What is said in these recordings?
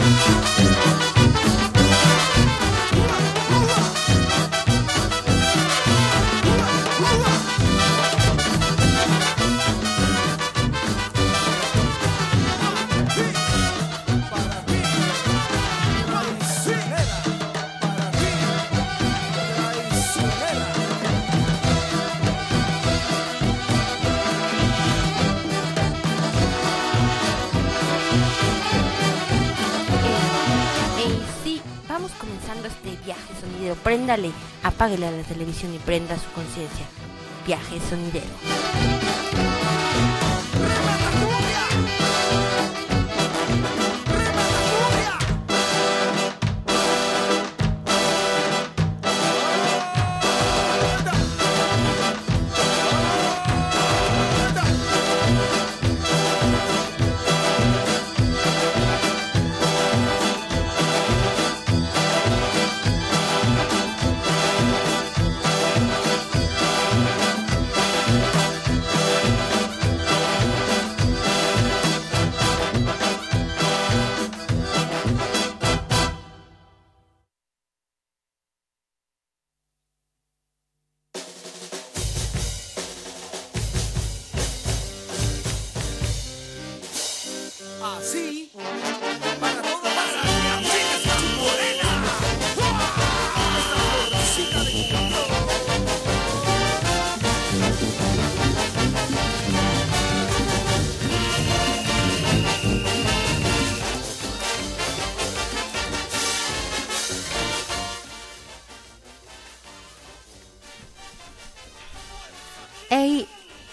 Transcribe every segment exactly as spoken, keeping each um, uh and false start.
Préndale, apáguele a la televisión y prenda su conciencia. Viaje sonidero. Así, para toda la sangre, así que está morena. Esta florcita de canto. Hey,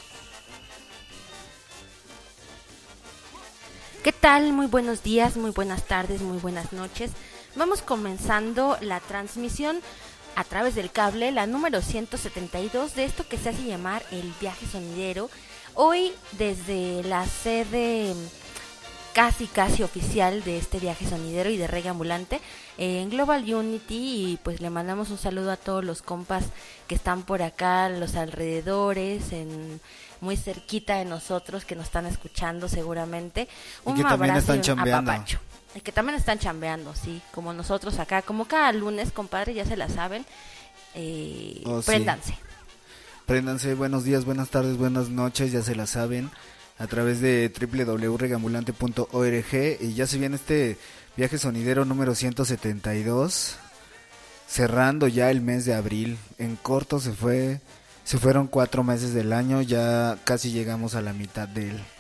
¿qué tal? Muy buenos días, muy buenas tardes, muy buenas noches. Vamos comenzando la transmisión a través del cable, la número ciento setenta y dos de esto que se hace llamar el viaje sonidero. Hoy desde la sede casi casi oficial de este viaje sonidero y de Reggae Ambulante en Global Unity, y pues le mandamos un saludo a todos los compas que están por acá, los alrededores, en muy cerquita de nosotros, que nos están escuchando seguramente. Un y que también abrazo están y un chambeando. apapacho. Y que también están chambeando, sí, como nosotros acá, como cada lunes, compadre, ya se la saben. Eh, Oh, sí. préndanse. Préndanse, buenos días, buenas tardes, buenas noches, ya se la saben, a través de doble u doble u doble u punto reggae ambulante punto org. Y ya se viene este viaje sonidero número ciento setenta y dos, cerrando ya el mes de abril. En corto se fue, se fueron cuatro meses del año, ya casi llegamos a la mitad de él.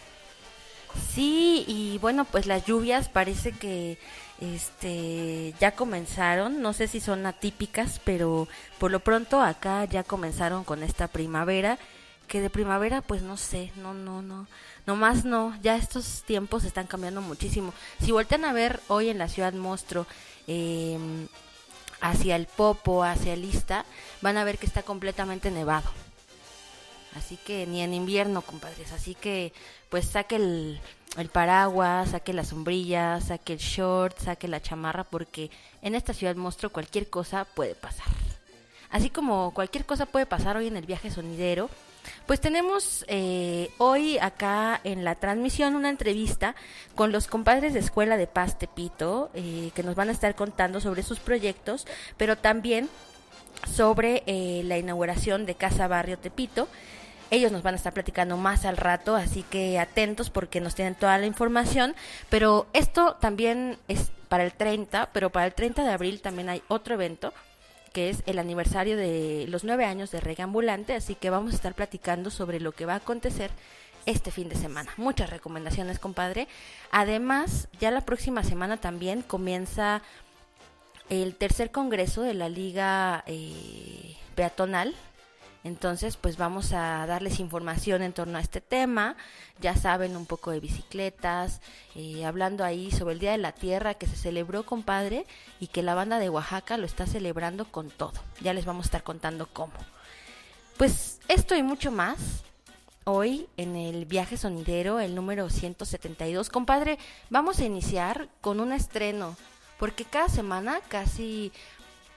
Sí, y bueno, pues las lluvias parece que este ya comenzaron, no sé si son atípicas, pero por lo pronto acá ya comenzaron con esta primavera, que de primavera pues no sé, no, no, no, nomás no, ya estos tiempos están cambiando muchísimo. Si voltean a ver hoy en la ciudad monstruo, eh, hacia el Popo, hacia el Ista, van a ver que está completamente nevado. Así que ni en invierno, compadres, así que pues saque el, el paraguas, saque la sombrilla, saque el short, saque la chamarra, porque en esta ciudad monstruo cualquier cosa puede pasar. Así como cualquier cosa puede pasar hoy en el viaje sonidero, pues tenemos eh, hoy acá en la transmisión una entrevista con los compadres de Escuela de Paz Tepito, eh, que nos van a estar contando sobre sus proyectos, pero también sobre eh, la inauguración de Casa Barrio Tepito. Ellos nos van a estar platicando más al rato, así que atentos porque nos tienen toda la información. Pero esto también es para el treinta, pero para el treinta de abril también hay otro evento, que es el aniversario de los nueve años de Reggae Ambulante, así que vamos a estar platicando sobre lo que va a acontecer este fin de semana. Muchas recomendaciones, compadre. Además, ya la próxima semana también comienza el tercer congreso de la Liga eh, Peatonal. Entonces, pues vamos a darles información en torno a este tema. Ya saben, un poco de bicicletas, eh, hablando ahí sobre el Día de la Tierra que se celebró, compadre, y que la banda de Oaxaca lo está celebrando con todo. Ya les vamos a estar contando cómo. Pues esto y mucho más hoy en el viaje sonidero, el número ciento setenta y dos. Compadre, vamos a iniciar con un estreno, porque cada semana casi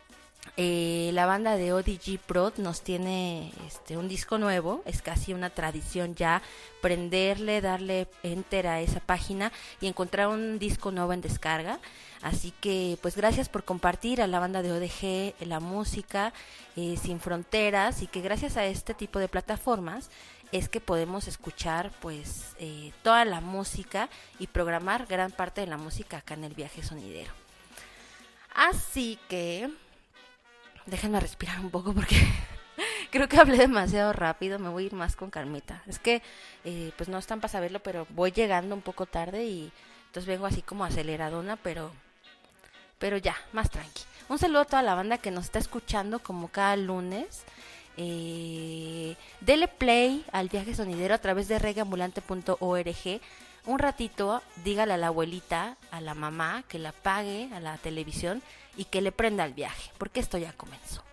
Eh, la banda de O D G Prod nos tiene este, un disco nuevo. Es casi una tradición ya prenderle, darle enter a esa página y encontrar un disco nuevo en descarga. Así que pues gracias por compartir a la banda de O D G la música eh, sin fronteras, y que gracias a este tipo de plataformas es que podemos escuchar pues eh, toda la música y programar gran parte de la música acá en el Viaje Sonidero. Así que déjenme respirar un poco porque creo que hablé demasiado rápido. Me voy a ir más con calmita. Es que eh, pues no están para saberlo, pero voy llegando un poco tarde y entonces vengo así como aceleradona, pero pero ya, más tranqui. Un saludo a toda la banda que nos está escuchando como cada lunes. Eh, dele play al Viaje Sonidero a través de reggae ambulante punto org. Un ratito, dígale a la abuelita, a la mamá, que la apague a la televisión y que le prenda el viaje, porque esto ya comenzó.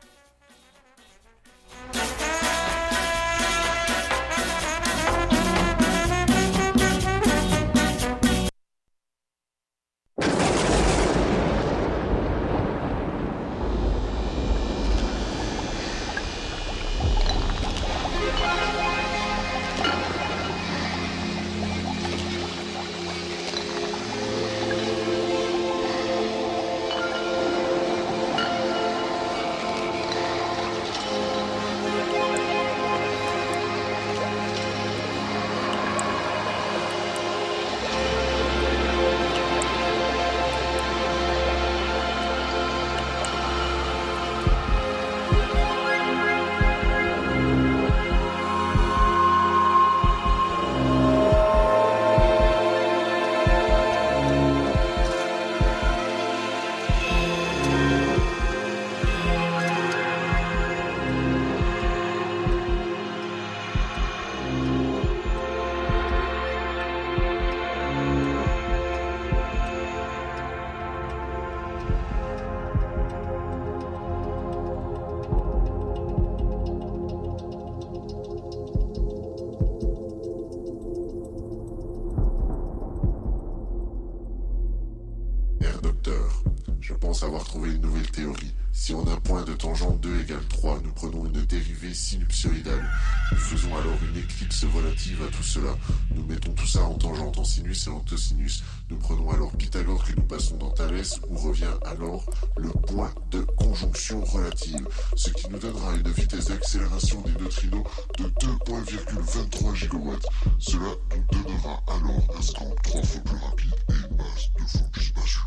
Avoir trouvé une nouvelle théorie. Si en un point de tangente deux égale trois, nous prenons une dérivée sinupsoïdale. Nous faisons alors une éclipse relative à tout cela. Nous mettons tout ça en tangente, en sinus et en cosinus. Nous prenons alors Pythagore que nous passons dans Thalès, où revient alors le point de conjonction relative, ce qui nous donnera une vitesse d'accélération des neutrinos de deux virgule vingt-trois gigawatts. Cela nous donnera alors un score trois fois plus rapide et une masse deux fois plus basse.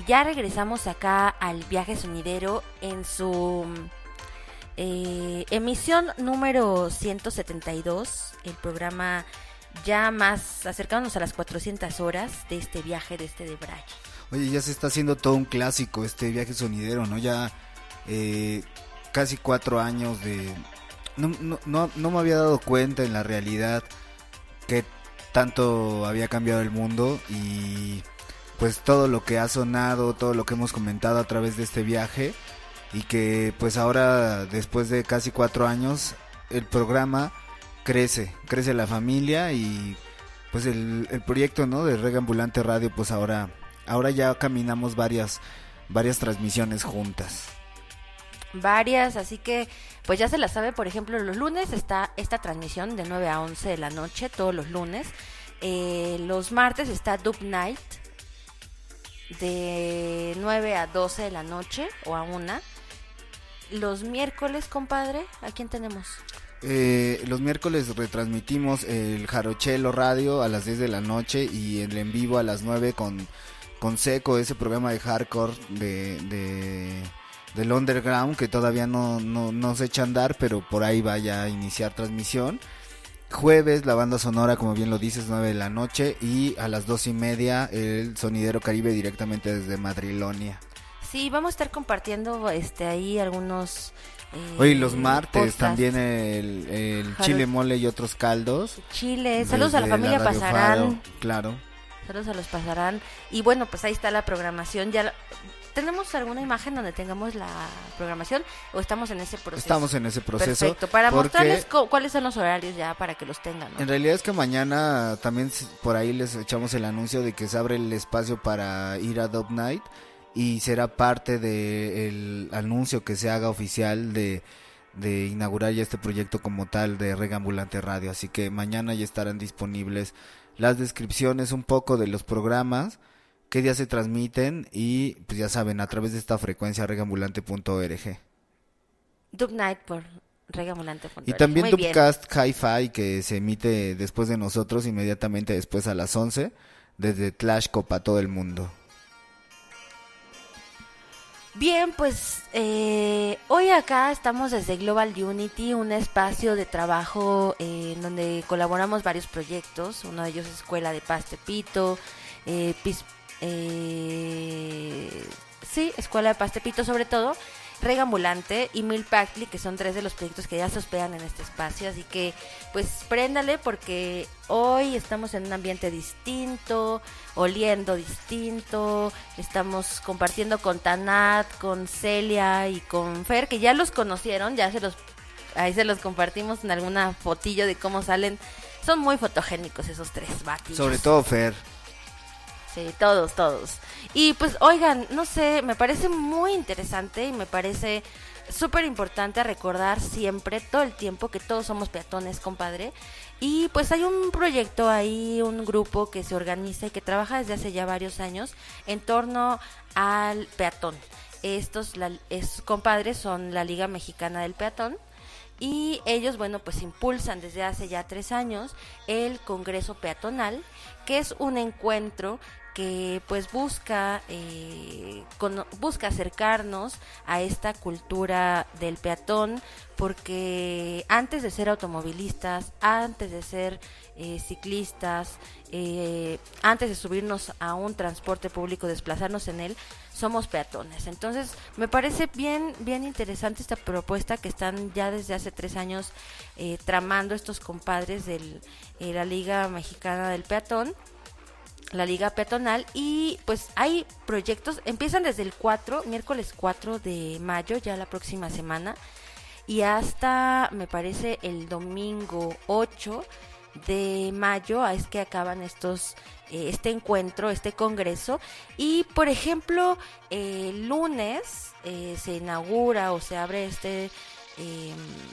ya regresamos acá al Viaje Sonidero en su eh, emisión número ciento setenta y dos, el programa ya más acercándonos a las cuatrocientas horas de este viaje, de este debraye. Oye, ya se está haciendo todo un clásico este Viaje Sonidero, ¿no? Ya eh, casi cuatro años de... No, no, no, no me había dado cuenta en la realidad que tanto había cambiado el mundo y pues todo lo que ha sonado, todo lo que hemos comentado a través de este viaje, y que pues ahora después de casi cuatro años el programa crece, crece la familia y pues el, el proyecto, ¿no?, de Reggae Ambulante Radio, pues ahora, ahora ya caminamos varias, varias transmisiones juntas. Varias, así que pues ya se la sabe. Por ejemplo, los lunes está esta transmisión de nueve a once de la noche, todos los lunes. Eh, los martes está Dub Night de nueve a doce de la noche o a una. Los miércoles, compadre, ¿a quién tenemos? Eh, los miércoles retransmitimos el Jarochelo Radio a las diez de la noche y el en vivo a las nueve con, con Seco, ese programa de hardcore de... de del underground que todavía no, no, no se echa a andar, pero por ahí vaya a iniciar transmisión. Jueves la banda sonora, como bien lo dices, nueve de la noche, y a las dos y media el Sonidero Caribe directamente desde Madrilonia. Sí, vamos a estar compartiendo este ahí algunos eh, Oye, los martes podcasts. también el, el chile mole y otros caldos. Chile, saludos a la familia la Radio Pasarán. Faro, claro. Saludos a los Pasarán. Y bueno, pues ahí está la programación. Ya la... ¿Tenemos alguna imagen donde tengamos la programación o estamos en ese proceso? Estamos en ese proceso. Perfecto, para porque mostrarles cu- cuáles son los horarios ya para que los tengan, ¿no? En realidad es que mañana también por ahí les echamos el anuncio de que se abre el espacio para ir a Dub Night y será parte del anuncio que se haga oficial de, de inaugurar ya este proyecto como tal de Reggae Ambulante Radio. Así que mañana ya estarán disponibles las descripciones un poco de los programas, qué días se transmiten y pues ya saben, a través de esta frecuencia reggae ambulante punto org. Dub Night por reggae ambulante punto org. Y también Muy bien. Dubcast Hi-Fi, que se emite después de nosotros, inmediatamente después a las once, desde Tlashco para todo el mundo. Bien, pues eh, hoy acá estamos desde Global Unity, un espacio de trabajo eh, en donde colaboramos varios proyectos. Uno de ellos es Escuela de Paz Tepito, eh, Pis, eh, sí, Escuela de Paz Tepito sobre todo, Reggae Ambulante y Mil Pactli, que son tres de los proyectos que ya se hospedan en este espacio. Así que pues préndale, porque hoy estamos en un ambiente distinto, oliendo distinto. Estamos compartiendo con Tanat, con Celia y con Fer, que ya los conocieron, ya se los ahí se los compartimos en alguna fotillo de cómo salen. Son muy fotogénicos esos tres batillos. Sobre todo Fer. Sí, todos, todos. Y pues, oigan, no sé, me parece muy interesante y me parece súper importante recordar siempre, todo el tiempo, que todos somos peatones, compadre. Y pues hay un proyecto ahí, un grupo que se organiza y que trabaja desde hace ya varios años en torno al peatón. Estos la, es, compadres son la Liga Mexicana del Peatón. Y ellos, bueno, pues impulsan desde hace ya tres años el Congreso Peatonal, que es un encuentro que pues busca eh, con, busca acercarnos a esta cultura del peatón, porque antes de ser automovilistas, antes de ser eh, ciclistas, eh, antes de subirnos a un transporte público, desplazarnos en él, somos peatones. Entonces me parece bien bien interesante esta propuesta que están ya desde hace tres años eh, tramando estos compadres de eh, la Liga Mexicana del Peatón, la Liga Peatonal. Y pues hay proyectos, empiezan desde el cuatro, miércoles cuatro de mayo, ya la próxima semana, y hasta me parece el domingo ocho de mayo es que acaban estos eh, este encuentro, este congreso. Y por ejemplo el eh, lunes eh, se inaugura o se abre este eh,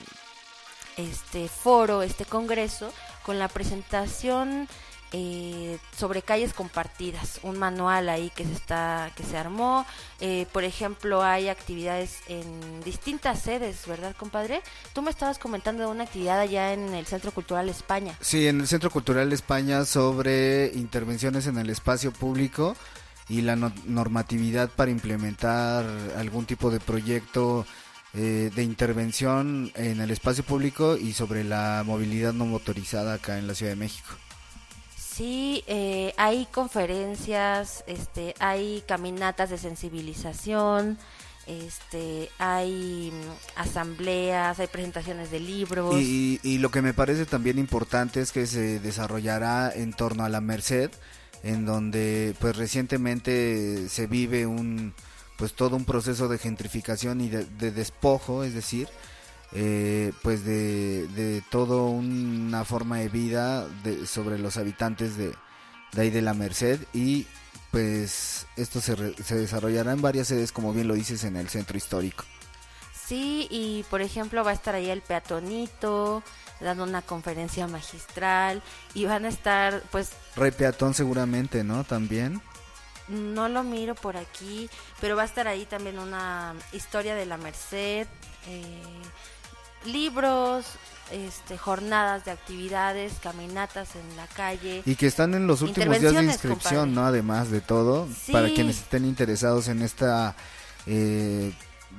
este foro, este congreso, con la presentación eh, sobre calles compartidas, un manual ahí que se está que se armó. Eh, por ejemplo, hay actividades en distintas sedes, ¿verdad, compadre? Tú me estabas comentando de una actividad allá en el Centro Cultural España. Sí, en el Centro Cultural España, sobre intervenciones en el espacio público. y la no- normatividad para implementar algún tipo de proyecto eh, de intervención en el espacio público y sobre la movilidad no motorizada acá en la Ciudad de México. Sí, eh, hay conferencias, este, hay caminatas de sensibilización, este, hay mm, asambleas, hay presentaciones de libros. Y, y lo que me parece también importante es que se desarrollará en torno a la Merced, en donde pues recientemente se vive un pues todo un proceso de gentrificación y de, de despojo, es decir, eh, pues de, de todo una forma de vida de, sobre los habitantes de, de ahí de la Merced, y pues esto se, re, se desarrollará en varias sedes, como bien lo dices, en el centro histórico. Sí, y por ejemplo va a estar ahí el peatonito dando una conferencia magistral y van a estar, pues, Rey Peatón seguramente, ¿no? También. no lo miro por aquí, pero va a estar ahí también una historia de la Merced, eh, libros, este, jornadas de actividades, caminatas en la calle. Y que están en los últimos días de Intervenciones, inscripción, compadre. ¿no? Además de todo, Sí. para quienes estén interesados en esta eh,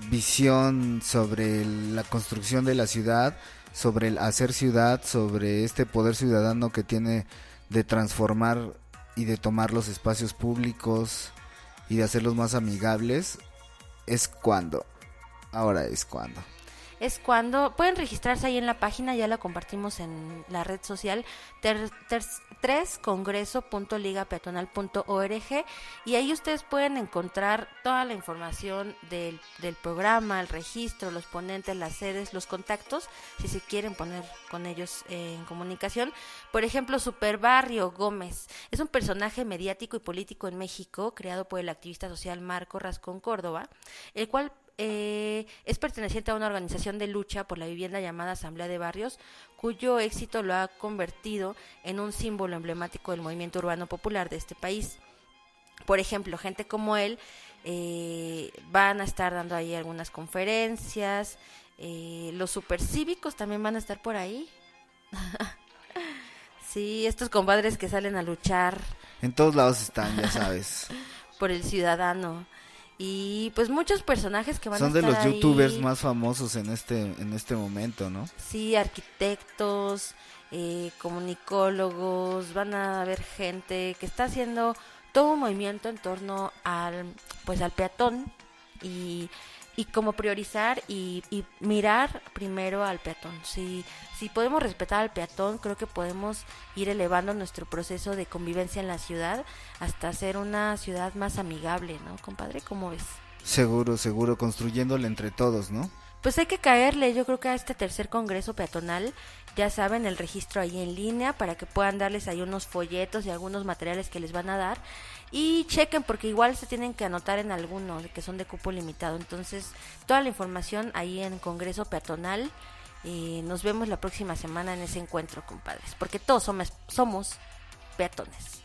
visión sobre el- la construcción de la ciudad, sobre el hacer ciudad, sobre este poder ciudadano que tiene de transformar y de tomar los espacios públicos y de hacerlos más amigables, es cuando. Ahora es cuando. Es cuando pueden registrarse ahí en la página, ya la compartimos en la red social ter, ter, tres congreso punto liga peatonal punto org, y ahí ustedes pueden encontrar toda la información del, del programa, el registro, los ponentes, las sedes, los contactos, si se quieren poner con ellos eh, en comunicación. Por ejemplo, Superbarrio Gómez es un personaje mediático y político en México, creado por el activista social Marco Rascón Córdoba, el cual Eh, es perteneciente a una organización de lucha por la vivienda llamada Asamblea de Barrios, cuyo éxito lo ha convertido en un símbolo emblemático del movimiento urbano popular de este país. Por ejemplo, gente como él eh, van a estar dando ahí algunas conferencias, eh, los supercívicos también van a estar por ahí. Sí, estos compadres que salen a luchar En todos lados están, ya sabes. por el ciudadano. Y pues muchos personajes que van Son a de estar los ahí. youtubers más famosos en este en este momento, ¿no? Sí, arquitectos, eh, comunicólogos, van a haber gente que está haciendo todo un movimiento en torno al, pues al peatón y, y cómo priorizar y, y mirar primero al peatón. Si, si podemos respetar al peatón, creo que podemos ir elevando nuestro proceso de convivencia en la ciudad hasta ser una ciudad más amigable, ¿no, compadre? ¿Cómo ves? Seguro, seguro, construyéndole entre todos, ¿no? Pues hay que caerle, yo creo que a este tercer congreso peatonal, ya saben, el registro ahí en línea para que puedan darles ahí unos folletos y algunos materiales que les van a dar, y chequen porque igual se tienen que anotar en algunos que son de cupo limitado. Entonces toda la información ahí en Congreso Peatonal, y nos vemos la próxima semana en ese encuentro, compadres, porque todos somos, somos peatones.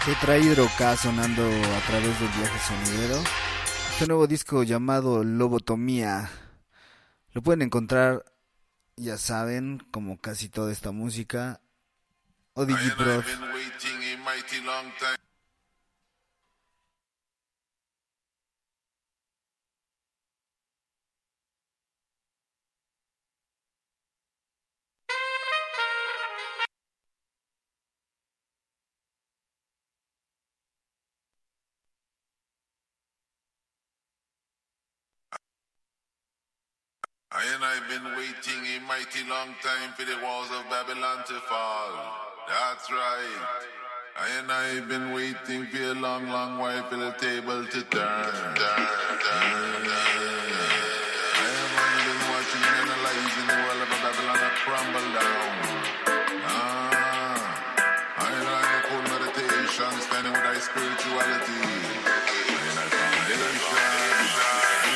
Que trae Hidroca sonando a través del viaje sonidero. Este nuevo disco llamado Lobotomía. Lo pueden encontrar, ya saben, como casi toda esta música, o Digiprof. I and I've been waiting a mighty long time for the walls of Babylon to fall. That's right. I and I've been waiting for a long, long while for the table to turn. turn, turn, turn. I have been watching and analyzing the world of Babylon that crumble down. Ah, I and I have cool meditation, standing with thy spirituality. I and I foundation.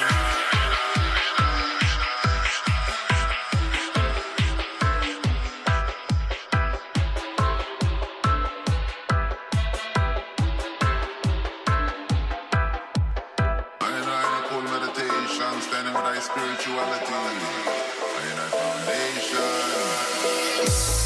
Standing with thy spirituality, I and thy foundation.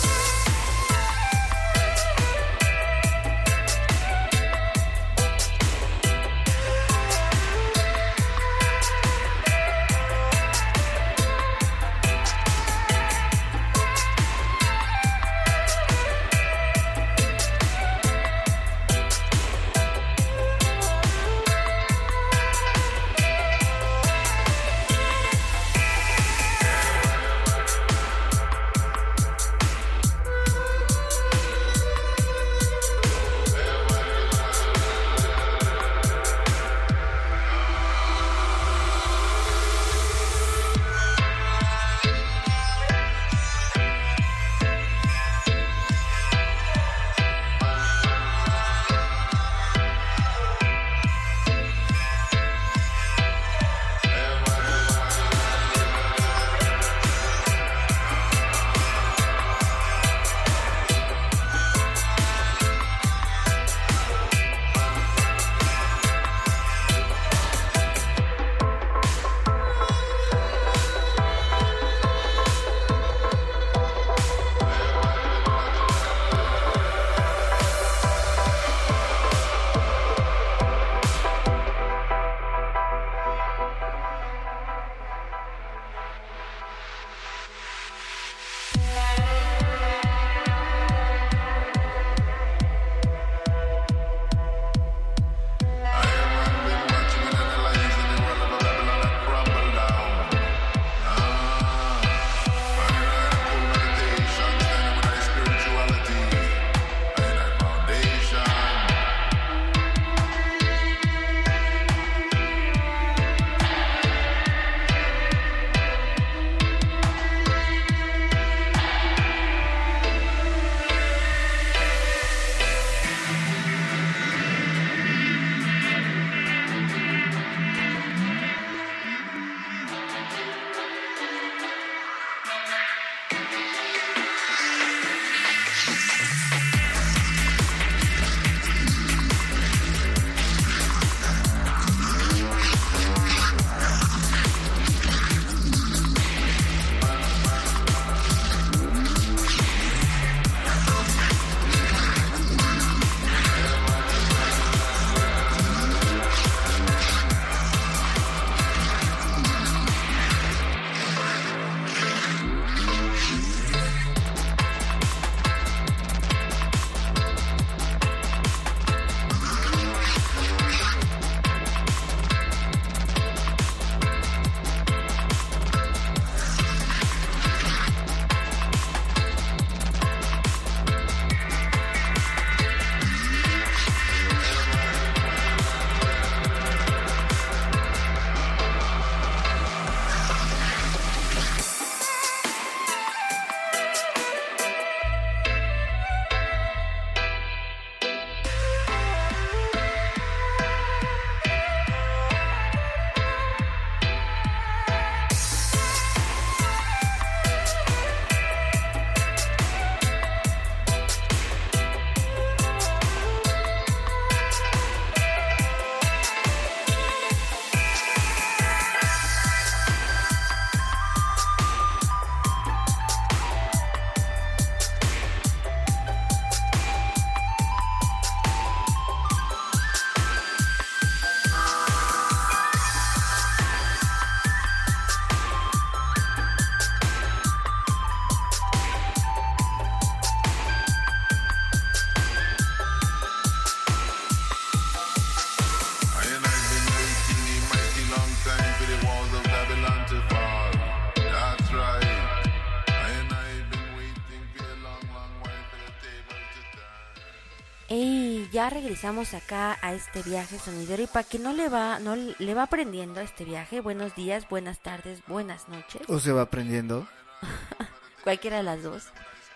Y ya regresamos acá a este viaje sonidero y para que no le va, no le va aprendiendo a este viaje, buenos días, buenas tardes, buenas noches. ¿O se va aprendiendo? Cualquiera de las dos.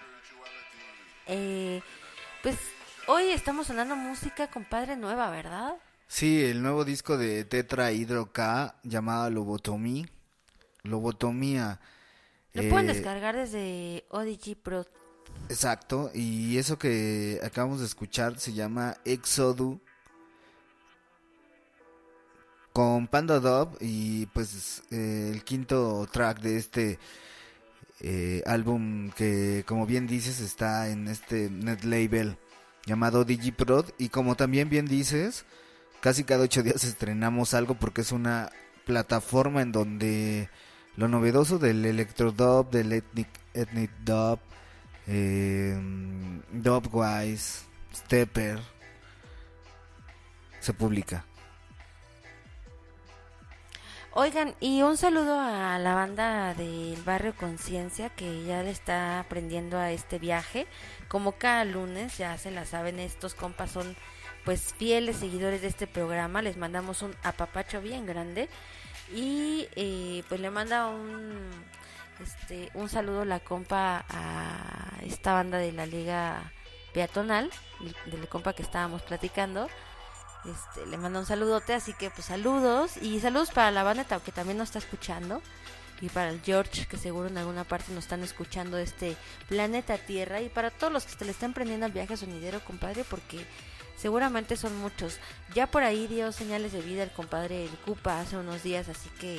Eh, pues hoy estamos sonando música, compadre, nueva, ¿verdad? Sí, el nuevo disco de Tetra Hydro K llamado Lobotomía. Lobotomía. Lo eh, pueden descargar desde O D G Pro. Exacto, y eso que acabamos de escuchar se llama Exodus con Panda Dub y pues eh, el quinto track de este eh, álbum que como bien dices está en este net label llamado DigiProd y como también bien dices casi cada ocho días estrenamos algo porque es una plataforma en donde lo novedoso del electro dub, del ethnic, ethnic dub, eh, Dubwise, Stepper se publica. Oigan, y un saludo a la banda del Barrio Conciencia que ya le está aprendiendo a este viaje. Como cada lunes, ya se la saben, estos compas son pues fieles seguidores de este programa. Les mandamos un apapacho bien grande. Y eh, pues le manda un este un saludo la compa a esta banda de la Liga Peatonal, del compa que estábamos platicando. Este, le manda un saludote, así que pues saludos y saludos para la banda que también nos está escuchando y para el George que seguro en alguna parte nos están escuchando de este planeta Tierra y para todos los que se le están prendiendo al viaje sonidero, compadre, porque seguramente son muchos. Ya por ahí dio señales de vida el compadre el Cupa hace unos días, así que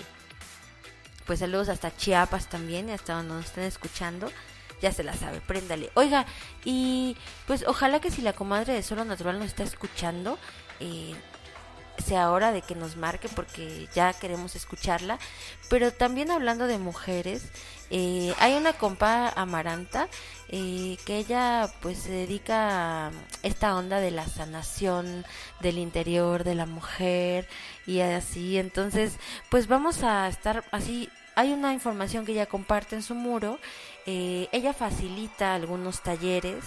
pues saludos hasta Chiapas también, hasta donde nos estén escuchando. Ya se la sabe, préndale. Oiga, y pues ojalá que si la comadre de Solo Natural nos está escuchando, eh, sea hora de que nos marque porque ya queremos escucharla. Pero también hablando de mujeres, eh, hay una compa Amaranta, eh, que ella pues se dedica a esta onda de la sanación del interior de la mujer y así. Entonces pues vamos a estar así. Hay una información que ella comparte en su muro. Eh, ella facilita algunos talleres,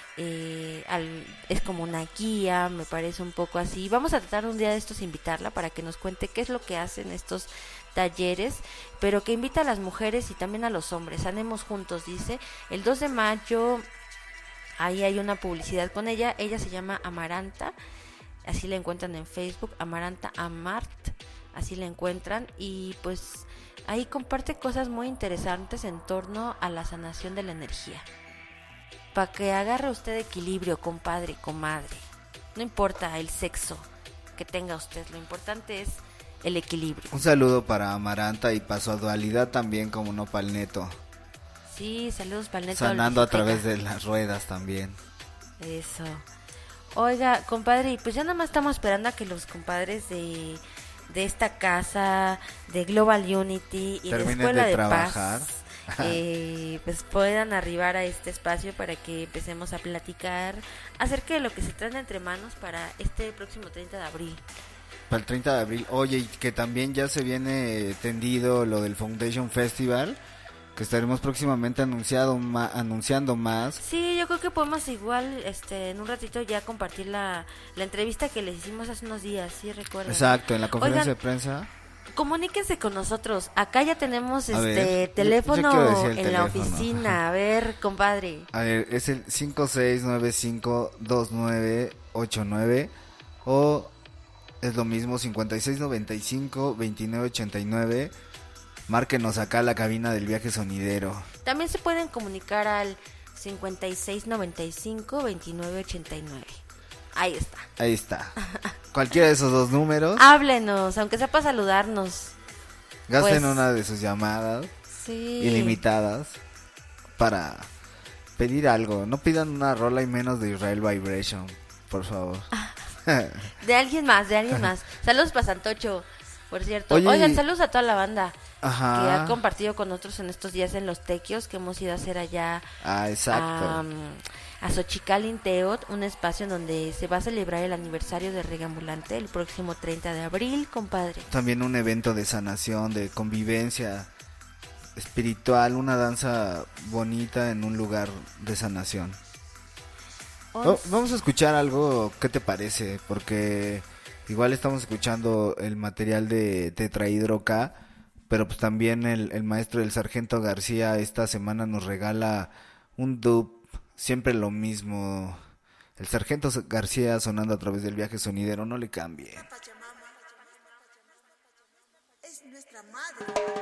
eh, al, es como una guía, me parece un poco así. Vamos a tratar un día de estos invitarla para que nos cuente qué es lo que hacen estos talleres, pero que invita a las mujeres y también a los hombres. Sanemos juntos, dice. El dos de mayo, ahí hay una publicidad con ella. Ella se llama Amaranta, así la encuentran en Facebook, Amaranta Amart, así la encuentran y pues ahí comparte cosas muy interesantes en torno a la sanación de la energía. Para que agarre usted equilibrio, compadre, comadre. No importa el sexo que tenga usted, lo importante es el equilibrio. Un saludo para Amaranta y para su dualidad también como no pa'l Neto. Sí, saludos para el Neto. Sanando a través de las ruedas también. Eso. Oiga, compadre, y pues ya nada más estamos esperando a que los compadres de... de esta casa de Global Unity y Terminen de Escuela de de, trabajar. Paz eh, pues puedan arribar a este espacio para que empecemos a platicar acerca de lo que se trae entre manos para este próximo treinta de abril. Para el treinta de abril. Oye, y que también ya se viene tendido lo del Foundation Festival, que estaremos próximamente anunciado ma- anunciando más. Sí, yo creo que podemos igual este en un ratito ya compartir la, la entrevista que les hicimos hace unos días, ¿sí recuerdan? Exacto, en la conferencia Oigan, de prensa. Comuníquense con nosotros. Acá ya tenemos A este ver, yo- teléfono yo quiero decir el en la teléfono. oficina. A ver, compadre. A ver, es el cinco seis nueve cinco dos nueve ocho nueve o es lo mismo cincuenta y seis noventa y cinco veintinueve ochenta y nueve. Márquenos acá a la cabina del viaje sonidero. También se pueden comunicar al cincuenta y seis noventa y cinco veintinueve ochenta y nueve. Ahí está. Ahí está. Cualquiera de esos dos números. Háblenos, aunque sea para saludarnos. Gasten pues, una de sus llamadas Sí. ilimitadas para pedir algo. No pidan una rola y menos de Israel Vibration, por favor. De alguien más, de alguien más. Saludos para Santocho, por cierto. Oye, Oigan, saludos a toda la banda Ajá. que ha compartido con nosotros en estos días en los tequios que hemos ido a hacer allá. Ah, exacto. A, a Xochicalin-Teot, un espacio en donde se va a celebrar el aniversario de Regambulante el próximo treinta de abril, compadre. También un evento de sanación, de convivencia espiritual, una danza bonita en un lugar de sanación. Oh, vamos a escuchar algo, ¿qué te parece? Porque igual estamos escuchando el material de Tetrahidro K, pero pues también el, el maestro del Sargento García esta semana nos regala un dub, siempre lo mismo. El Sargento García sonando a través del Viaje Sonidero, no le cambie. Es nuestra madre.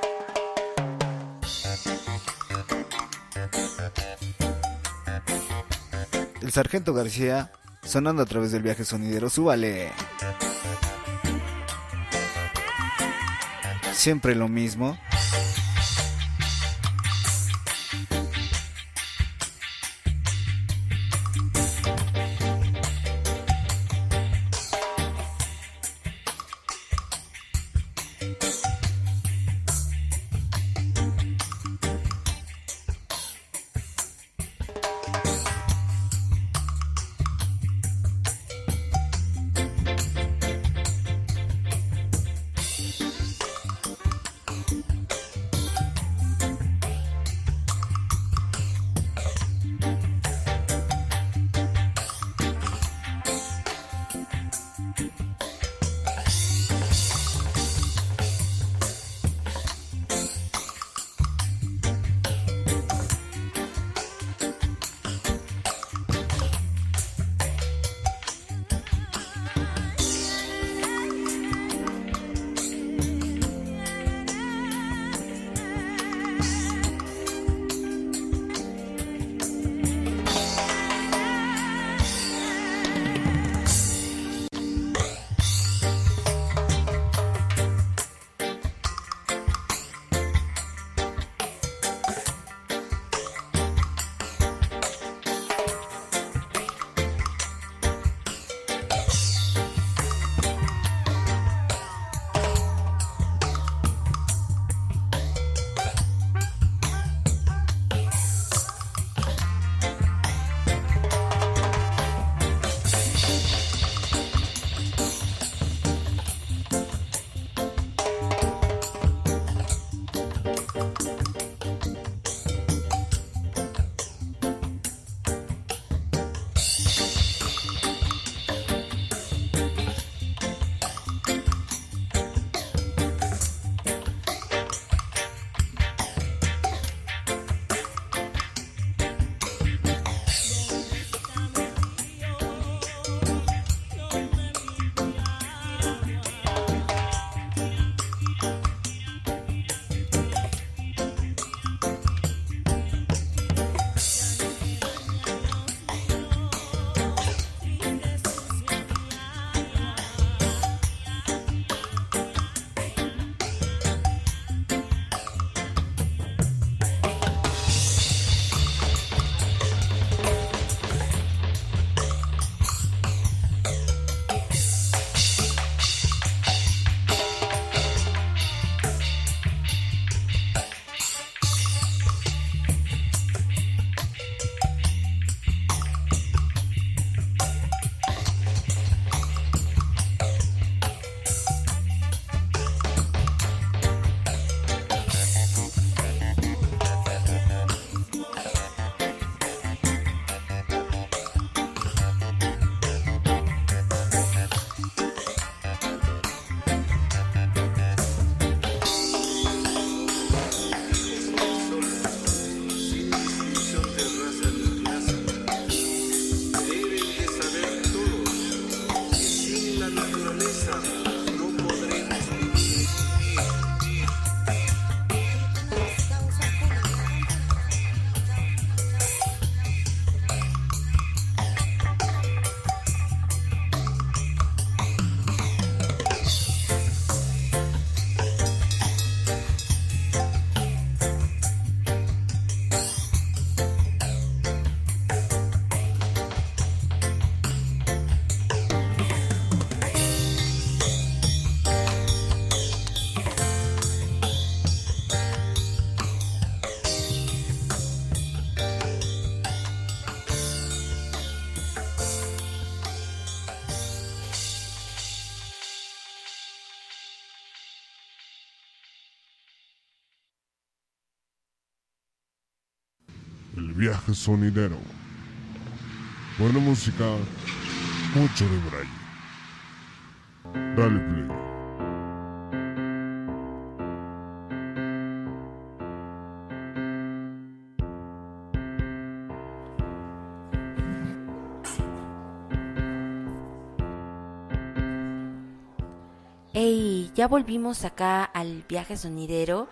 El Sargento García sonando a través del Viaje Sonidero, súbale. Siempre lo mismo. El Viaje Sonidero. Buena música, mucho de Braille. Dale play. Hey, ya volvimos acá al viaje sonidero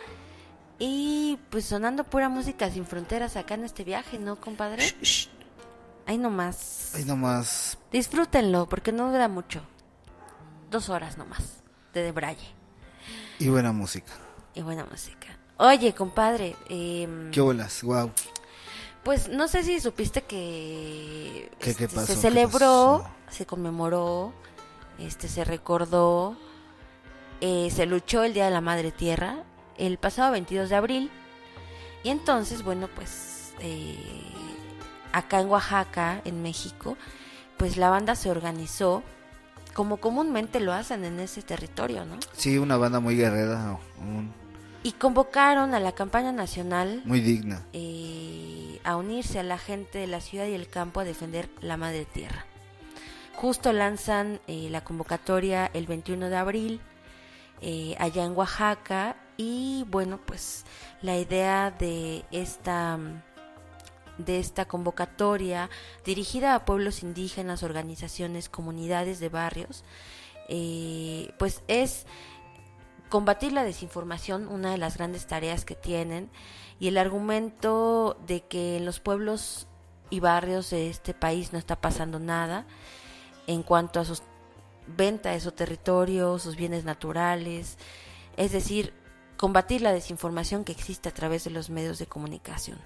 y pues sonando pura música sin fronteras acá en este viaje, ¿no, compadre? Shh, shh. Ahí nomás. Ahí nomás. Disfrútenlo porque no dura mucho. Dos horas nomás de debraye. Y buena música. Y buena música. Oye, compadre, eh, ¿Qué bolas? Wow. pues no sé si supiste que ¿Qué- este, qué pasó? se ¿Qué celebró, pasó? se conmemoró, este, se recordó, eh, se luchó el Día de la Madre Tierra el pasado veintidós de abril. Y entonces, bueno, pues eh, acá en Oaxaca, en México, pues la banda se organizó como comúnmente lo hacen en ese territorio, ¿no? Sí, una banda muy guerrera, un- Y convocaron a la campaña nacional muy digna. eh, a unirse a la gente de la ciudad y el campo a defender la madre tierra. Justo lanzan eh, la convocatoria el veintiuno de abril eh, allá en Oaxaca y bueno, pues la idea de esta de esta convocatoria dirigida a pueblos indígenas, organizaciones, comunidades de barrios, eh, pues es combatir la desinformación, una de las grandes tareas que tienen, y el argumento de que en los pueblos y barrios de este país no está pasando nada en cuanto a sus venta de su territorio, sus bienes naturales, es decir, combatir la desinformación que existe a través de los medios de comunicación.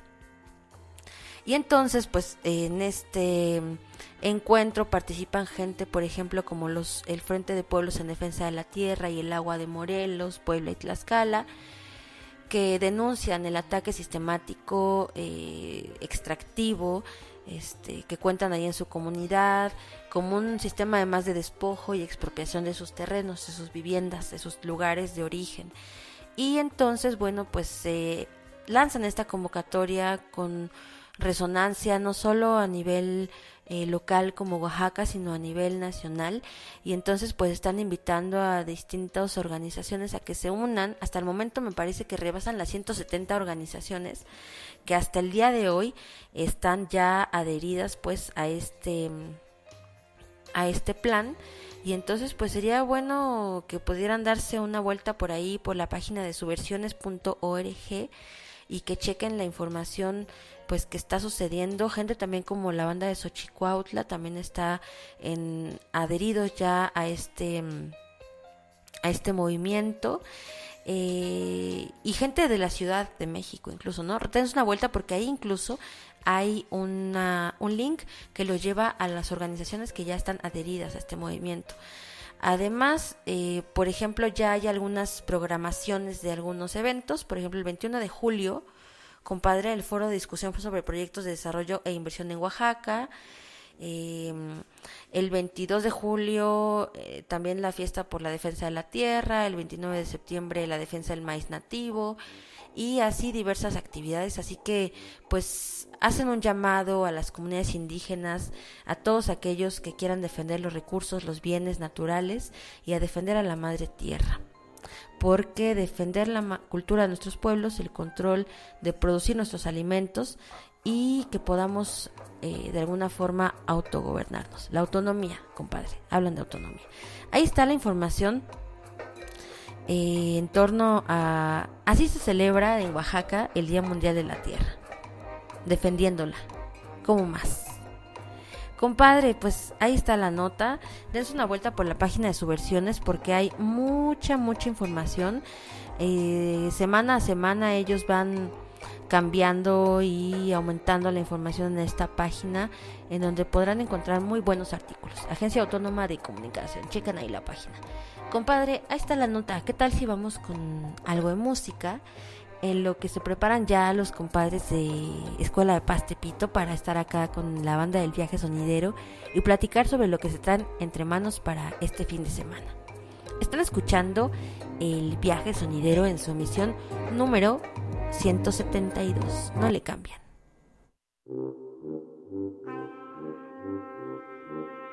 Y entonces, pues, en este encuentro participan gente, por ejemplo, como los el Frente de Pueblos en Defensa de la Tierra y el Agua de Morelos, Puebla y Tlaxcala, que denuncian el ataque sistemático, eh, extractivo, este, que cuentan ahí en su comunidad, como un sistema además de despojo y expropiación de sus terrenos, de sus viviendas, de sus lugares de origen. Y entonces, bueno, pues se eh, lanzan esta convocatoria con resonancia no solo a nivel eh, local como Oaxaca, sino a nivel nacional, y entonces pues están invitando a distintas organizaciones a que se unan. Hasta el momento me parece que rebasan las ciento setenta organizaciones que hasta el día de hoy están ya adheridas pues a este a este plan. Y entonces pues sería bueno que pudieran darse una vuelta por ahí por la página de subversiones punto org y que chequen la información pues que está sucediendo. Gente también como la banda de Xochicuautla también está en adheridos ya a este a este movimiento, eh, y gente de la Ciudad de México incluso, ¿no? Dense una vuelta porque ahí incluso hay una, un link que lo lleva a las organizaciones que ya están adheridas a este movimiento. Además, eh, por ejemplo, ya hay algunas programaciones de algunos eventos. Por ejemplo, el veintiuno de julio, compadre, el foro de discusión sobre proyectos de desarrollo e inversión en Oaxaca. Eh, el veintidós de julio, eh, también la fiesta por la defensa de la tierra. El veintinueve de septiembre, la defensa del maíz nativo. Y así diversas actividades. Así que, pues, hacen un llamado a las comunidades indígenas, a todos aquellos que quieran defender los recursos, los bienes naturales y a defender a la madre tierra. Porque defender la ma- cultura de nuestros pueblos, el control de producir nuestros alimentos y que podamos eh, de alguna forma autogobernarnos. La autonomía, compadre, hablan de autonomía. Ahí está la información eh, en torno a... Así se celebra en Oaxaca el Día Mundial de la Tierra, defendiéndola, ¿cómo más? Compadre, pues ahí está la nota. Dense una vuelta por la página de Subversiones porque hay mucha, mucha información. Eh, semana a semana ellos van cambiando y aumentando la información en esta página, en donde podrán encontrar muy buenos artículos. Agencia Autónoma de Comunicación, chequen ahí la página. Compadre, ahí está la nota. ¿Qué tal si vamos con algo de música? En lo que se preparan ya los compadres de Escuela de Paz Tepito para estar acá con la banda del viaje sonidero y platicar sobre lo que se traen entre manos para este fin de semana. Están escuchando el viaje sonidero en su emisión número ciento setenta y dos. No le cambian.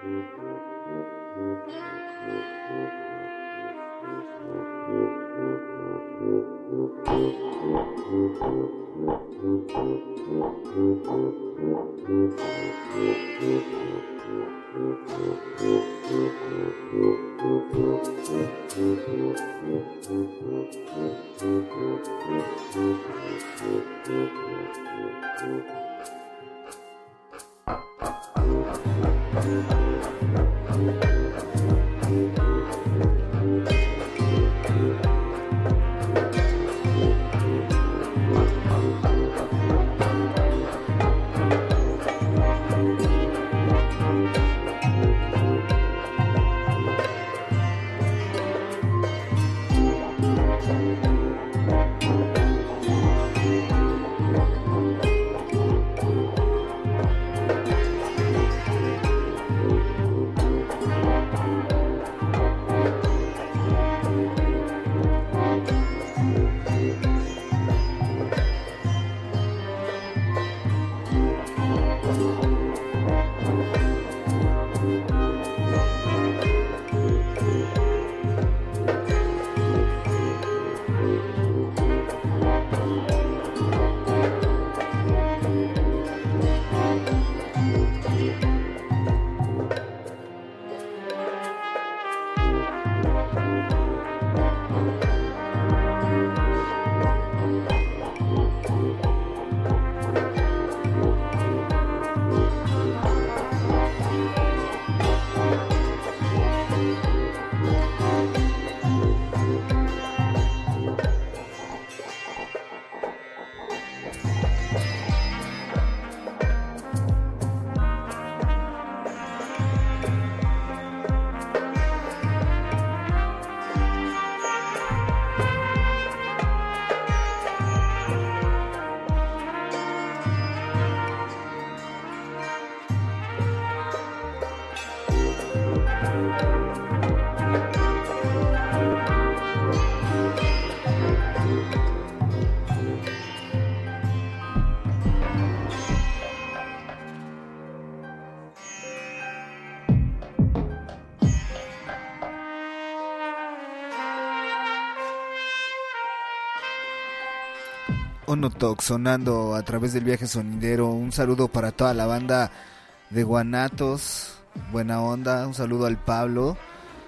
Onotok sonando a través del viaje sonidero. Un saludo para toda la banda de Guanatos, buena onda. Un saludo al Pablo,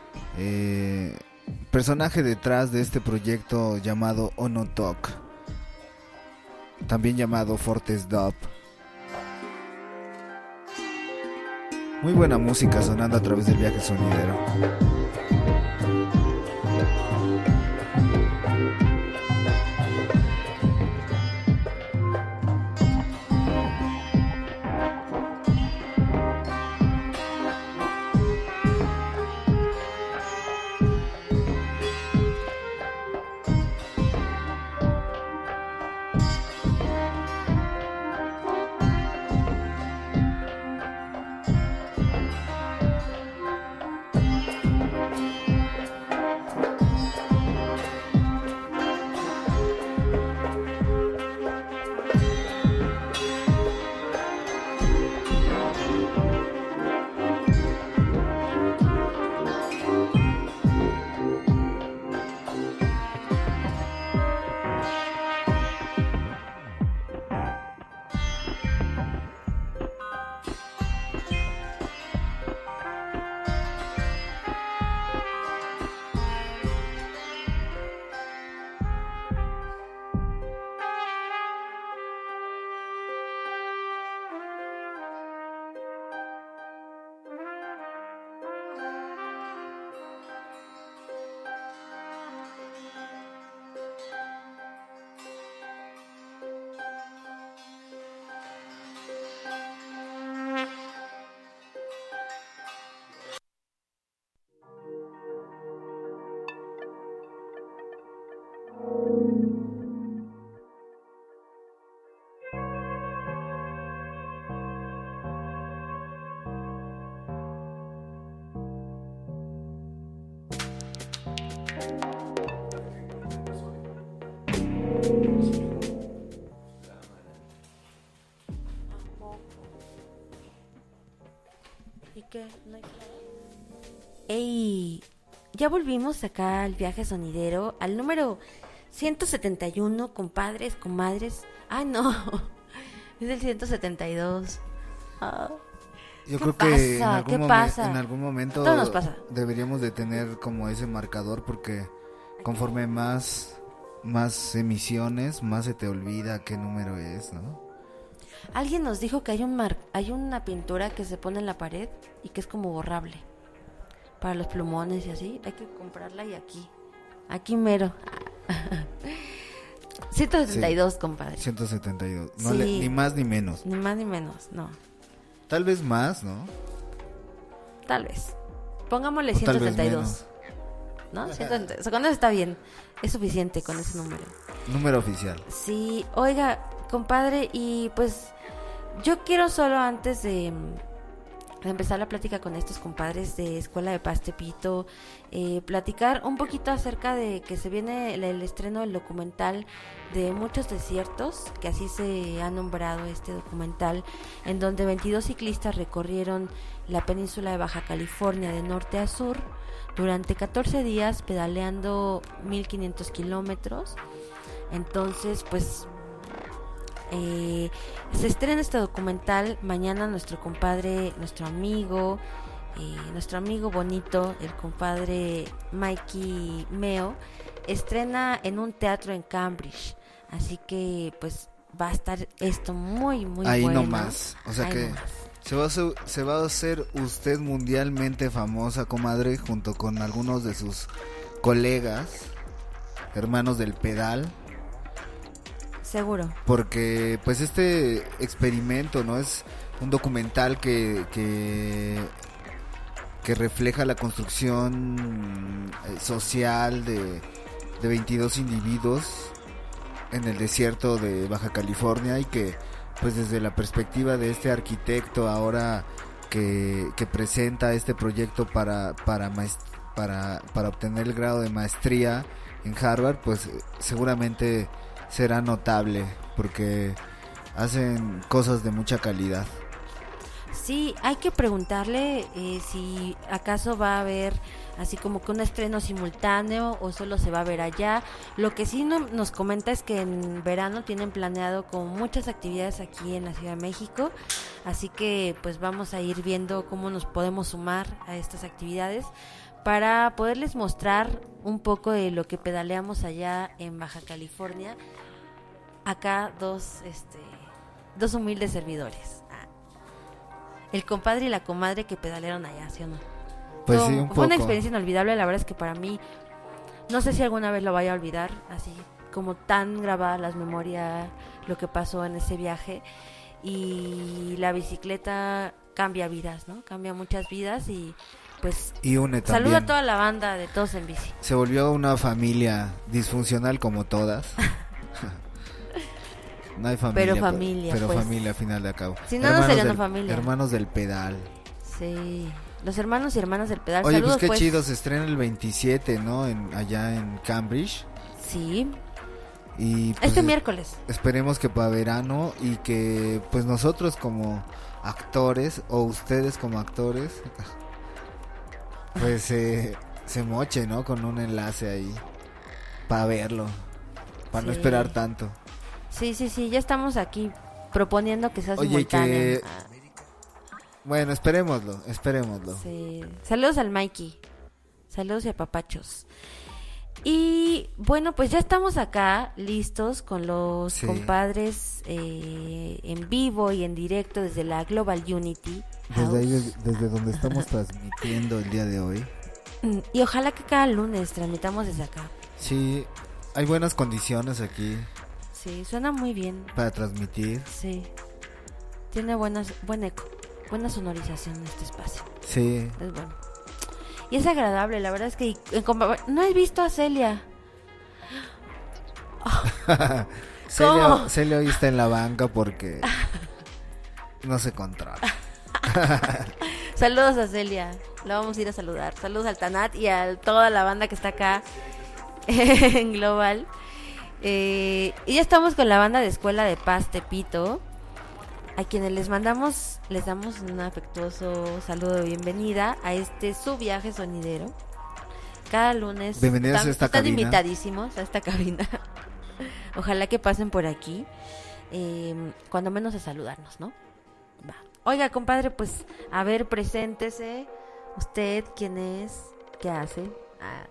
eh, personaje detrás de este proyecto llamado Onotok, también llamado Fortes Dub. Muy buena música sonando a través del viaje sonidero. ¿Y qué? No hay... Ey, ya volvimos acá al viaje sonidero, al número ciento setenta y uno, compadres, comadres. Ah, no, es el ciento setenta y dos. Ah. Yo ¿Qué creo que en pasa? algún, ¿Qué momen- pasa? en algún momento Todo nos pasa. deberíamos de tener como ese marcador porque conforme más más emisiones, más se te olvida qué número es, ¿no? Alguien nos dijo que hay un mar... hay una pintura que se pone en la pared y que es como borrable para los plumones y así. Hay que comprarla y aquí, aquí mero. ciento setenta y dos, Sí. compadre. ciento setenta y dos. No Sí. le- ni más ni menos. Ni más ni menos, no. Tal vez más, ¿no? Tal vez. Pongámosle O tal ciento vez setenta y dos. menos. ¿No? ciento setenta y dos. O sea, con eso está bien. Es suficiente con ese número. Número oficial. Sí, oiga, compadre, y pues yo quiero solo antes de, de empezar la plática con estos compadres de Escuela de Paz Tepito, eh, platicar un poquito acerca de que se viene el, el estreno del documental de Muchos Desiertos, que así se ha nombrado este documental, en donde veintidós ciclistas recorrieron la península de Baja California de norte a sur durante catorce días pedaleando mil quinientos kilómetros. Entonces, pues eh, se estrena este documental mañana. Nuestro compadre, nuestro amigo, eh, nuestro amigo bonito, el compadre Mikey Meo, estrena en un teatro en Cambridge. Así que, pues, va a estar esto muy, muy Ahí bueno. nomás. O sea Ahí que nomás. se va, a hacer, se va a hacer usted mundialmente famosa, comadre, junto con algunos de sus colegas, hermanos del pedal. Seguro. Porque pues este experimento, ¿no? Es un documental que, que, que refleja la construcción eh, social de, de veintidós individuos en el desierto de Baja California, y que pues desde la perspectiva de este arquitecto ahora que, que presenta este proyecto para, para, maest- para, para obtener el grado de maestría en Harvard, pues seguramente será notable porque hacen cosas de mucha calidad. Sí, hay que preguntarle eh, si acaso va a haber así como que un estreno simultáneo o solo se va a ver allá. Lo que sí no, nos comenta es que en verano tienen planeado como muchas actividades aquí en la Ciudad de México, así que pues vamos a ir viendo cómo nos podemos sumar a estas actividades para poderles mostrar un poco de lo que pedaleamos allá en Baja California. Acá dos, este, dos humildes servidores. Ah. El compadre y la comadre que pedalearon allá, ¿sí o no? Pues Fue- sí, un Fue una poco. experiencia inolvidable, la verdad es que para mí, no sé si alguna vez lo vaya a olvidar, así como tan grabada las memorias, lo que pasó en ese viaje. Y la bicicleta cambia vidas, ¿no? Cambia muchas vidas y pues Y une también. saludo a toda la banda de Todos en Bici. Se volvió una familia disfuncional como todas. No hay familia. Pero familia, Pero pues. familia, a final de cabo. Si no, no sería una del- familia. Hermanos del pedal. Sí, los hermanos y hermanas del pedal. Oye, Saludos, pues qué chido, se estrena el veintisiete, ¿no? En, allá en Cambridge. Sí, Y pues, este miércoles. esperemos que para verano y que pues nosotros como actores o ustedes como actores pues eh, se moche, ¿no? Con un enlace ahí para verlo, para no Sí. esperar tanto. Sí, sí, sí, ya estamos aquí proponiendo que sea Oye, simultáneo. que- Ah, Bueno, esperémoslo, esperémoslo. sí. Saludos al Mikey. Saludos y apapachos. Y bueno, pues ya estamos acá listos con los Sí. compadres eh, en vivo y en directo desde la Global Unity House. Desde ahí, des- desde donde estamos transmitiendo el día de hoy. Mm, Y ojalá que cada lunes transmitamos desde acá. Sí, hay buenas condiciones aquí Sí, suena muy bien. para transmitir. Sí. Tiene buenas, buen eco, buena sonorización en este espacio. Sí. Es bueno. Y es agradable, la verdad es que en compa- no he visto a Celia. Celia, ¿Cómo? Celia hoy está en la banca porque no se controla. Saludos a Celia, la vamos a ir a saludar. Saludos al Tanat y a toda la banda que está acá en Global. Eh, y ya estamos con la banda de Escuela de Paz Tepito. a quienes les mandamos, les damos un afectuoso saludo de bienvenida a este su viaje sonidero. Cada lunes Bienvenidos están, a esta están cabina. invitadísimos a esta cabina. Ojalá que pasen por aquí, eh, cuando menos a saludarnos, ¿no? Va. Oiga, compadre, pues, a ver, preséntese. ¿Usted quién es? ¿Qué hace? Ah,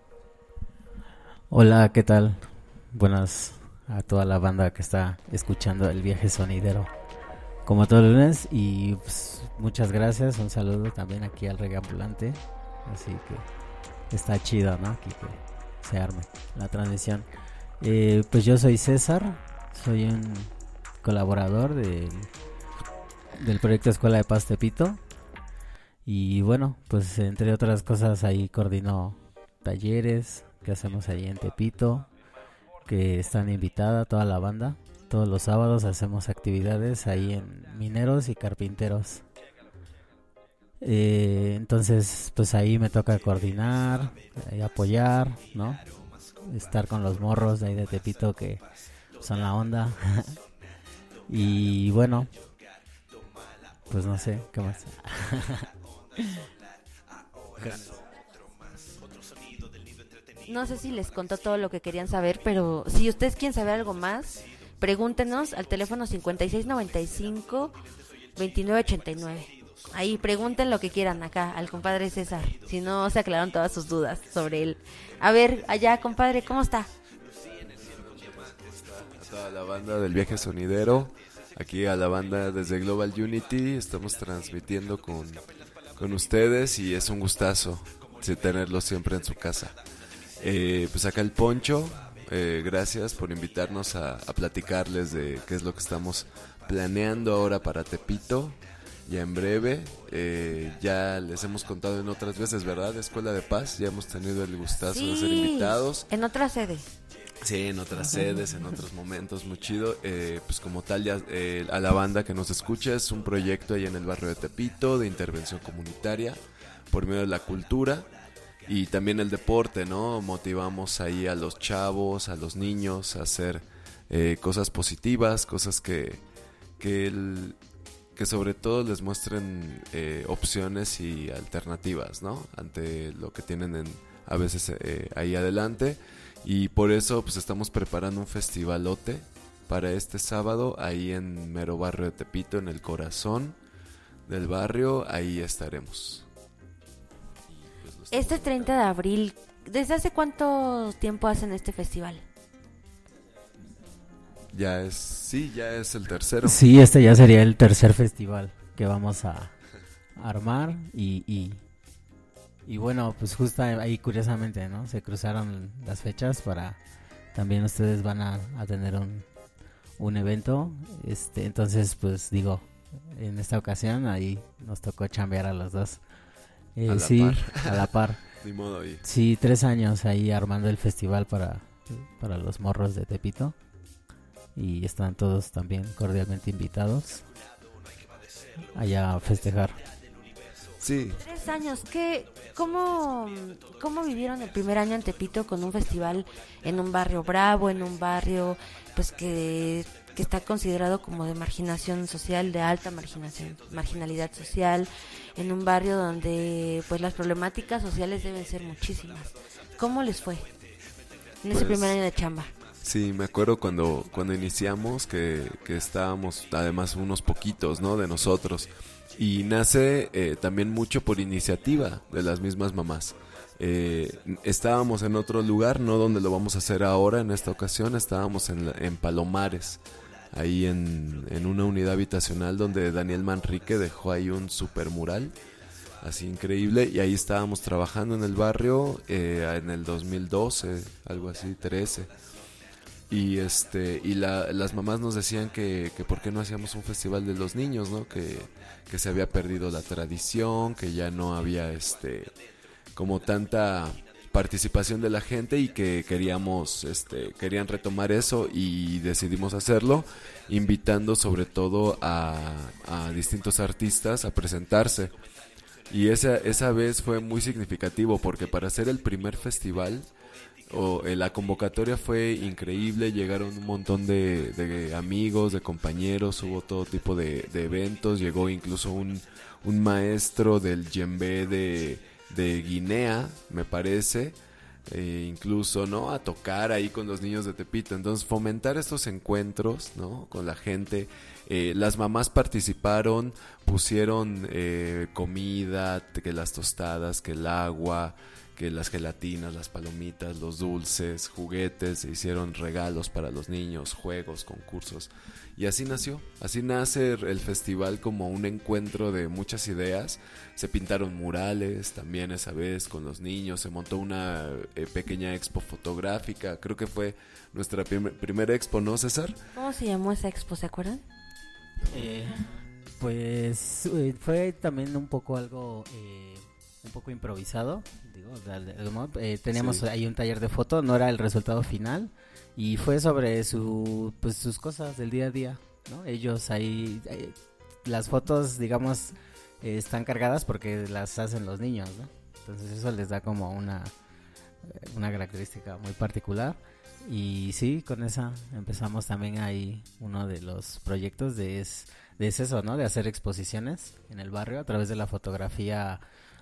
Hola, ¿qué tal? Buenas a toda la banda que está escuchando el viaje sonidero como todos los lunes. Y pues, muchas gracias, un saludo también aquí al Reggae Ambulante. Así que está chido, ¿no? Aquí que se arme la transmisión. Eh, pues yo soy César, soy un colaborador del, del proyecto Escuela de Paz Tepito. Y bueno, pues entre otras cosas ahí coordino talleres que hacemos ahí en Tepito, que están invitada toda la banda. Todos los sábados hacemos actividades ahí en mineros y carpinteros. Eh, entonces, pues ahí me toca coordinar, eh, apoyar, ¿no? Estar con los morros de ahí de Tepito que son la onda. Y bueno, pues no sé, ¿qué más? no sé si les contó todo lo que querían saber, pero si ustedes quieren saber algo más, pregúntenos al teléfono cincuenta y seis noventa y cinco veintinueve ochenta y nueve. Ahí pregunten lo que quieran acá al compadre César, si no se aclararon todas sus dudas sobre él. A ver, allá, compadre, ¿cómo está? A toda la banda del viaje sonidero, aquí a la banda desde Global Unity, estamos transmitiendo con, con ustedes y es un gustazo sí, tenerlos siempre en su casa. Eh, pues acá el Poncho, eh, gracias por invitarnos a, a platicarles de qué es lo que estamos planeando ahora para Tepito. Ya en breve, eh, ya les hemos contado en otras veces, ¿verdad? Escuela de Paz, ya hemos tenido el gustazo Sí, de ser invitados. en otra sede. Sí, en otras sedes, en otros momentos, muy chido. Eh, pues como tal, ya eh, a la banda que nos escucha, es un proyecto ahí en el barrio de Tepito de intervención comunitaria por medio de la cultura y también el deporte, ¿no? Motivamos ahí a los chavos, a los niños a hacer eh, cosas positivas, cosas que, que el... que sobre todo les muestren eh, opciones y alternativas, ¿no? Ante lo que tienen en, a veces eh, ahí adelante. Y por eso pues estamos preparando un festivalote para este sábado ahí en mero barrio de Tepito, en el corazón del barrio, ahí estaremos. Este treinta de abril, ¿desde hace cuánto tiempo hacen este festival? Ya es, sí, ya es el tercero. Sí, este ya sería el tercer festival que vamos a armar y, y, y bueno, pues justo ahí curiosamente, ¿no? Se cruzaron las fechas para, también ustedes van a, a tener un, un evento, este, entonces pues digo, en esta ocasión ahí nos tocó chambear a los dos. Eh, A la sí, par. a la par. Ni modo ahí. Sí, tres años ahí armando el festival para, para los morros de Tepito. Y están todos también cordialmente invitados allá a festejar. Sí. Tres años, ¿qué, cómo, ¿cómo vivieron el primer año en Tepito con un festival en un barrio bravo, en un barrio pues que, que está considerado como de marginación social, de alta marginación, marginalidad social, en un barrio donde pues las problemáticas sociales deben ser muchísimas? ¿Cómo les fue en ese Pues, primer año de chamba? Sí, me acuerdo cuando, cuando iniciamos que, que estábamos además unos poquitos, ¿no? De nosotros. Y nace eh, también mucho por iniciativa de las mismas mamás. Eh, estábamos en otro lugar, no donde lo vamos a hacer ahora en esta ocasión, estábamos en, la- en Palomares, ahí en, en una unidad habitacional donde Daniel Manrique dejó ahí un super mural, así increíble, y ahí estábamos trabajando en el barrio eh, en el dos mil doce, algo así, trece. Y este y la, las mamás nos decían que, que por qué no hacíamos un festival de los niños, ¿no? Que, que se había perdido la tradición, que ya no había este como tanta participación de la gente y que queríamos este querían retomar eso y decidimos hacerlo, invitando sobre todo a, a distintos artistas a presentarse. Y esa esa vez fue muy significativo porque para hacer el primer festival O, eh, la convocatoria fue increíble, llegaron un montón de, de amigos, de compañeros, hubo todo tipo de, de eventos, llegó incluso un, un maestro del djembe de, de Guinea, me parece, eh, incluso, ¿no? A tocar ahí con los niños de Tepito. Entonces, fomentar estos encuentros, ¿no? Con la gente. Eh, las mamás participaron, pusieron eh, comida, que las tostadas, que el agua, que las gelatinas, las palomitas, los dulces, juguetes, se hicieron regalos para los niños, juegos, concursos. Y así nació, así nace el festival como un encuentro de muchas ideas. Se pintaron murales también esa vez con los niños, se montó una eh, pequeña expo fotográfica, creo que fue nuestra prim- primera expo, ¿no, César? ¿Cómo se llamó esa expo, se acuerdan? Eh, pues eh, fue también un poco algo... Eh, un poco improvisado, digo, de, de, de, eh, teníamos sí. ahí un taller de foto, no era el resultado final y fue sobre su, pues sus cosas del día a día, ¿no? Ellos ahí, eh, las fotos, digamos, eh, están cargadas porque las hacen los niños, ¿no? Entonces eso les da como una, una característica muy particular. Y sí, con esa empezamos también ahí uno de los proyectos de es, de es eso, ¿no? De hacer exposiciones en el barrio a través de la fotografía,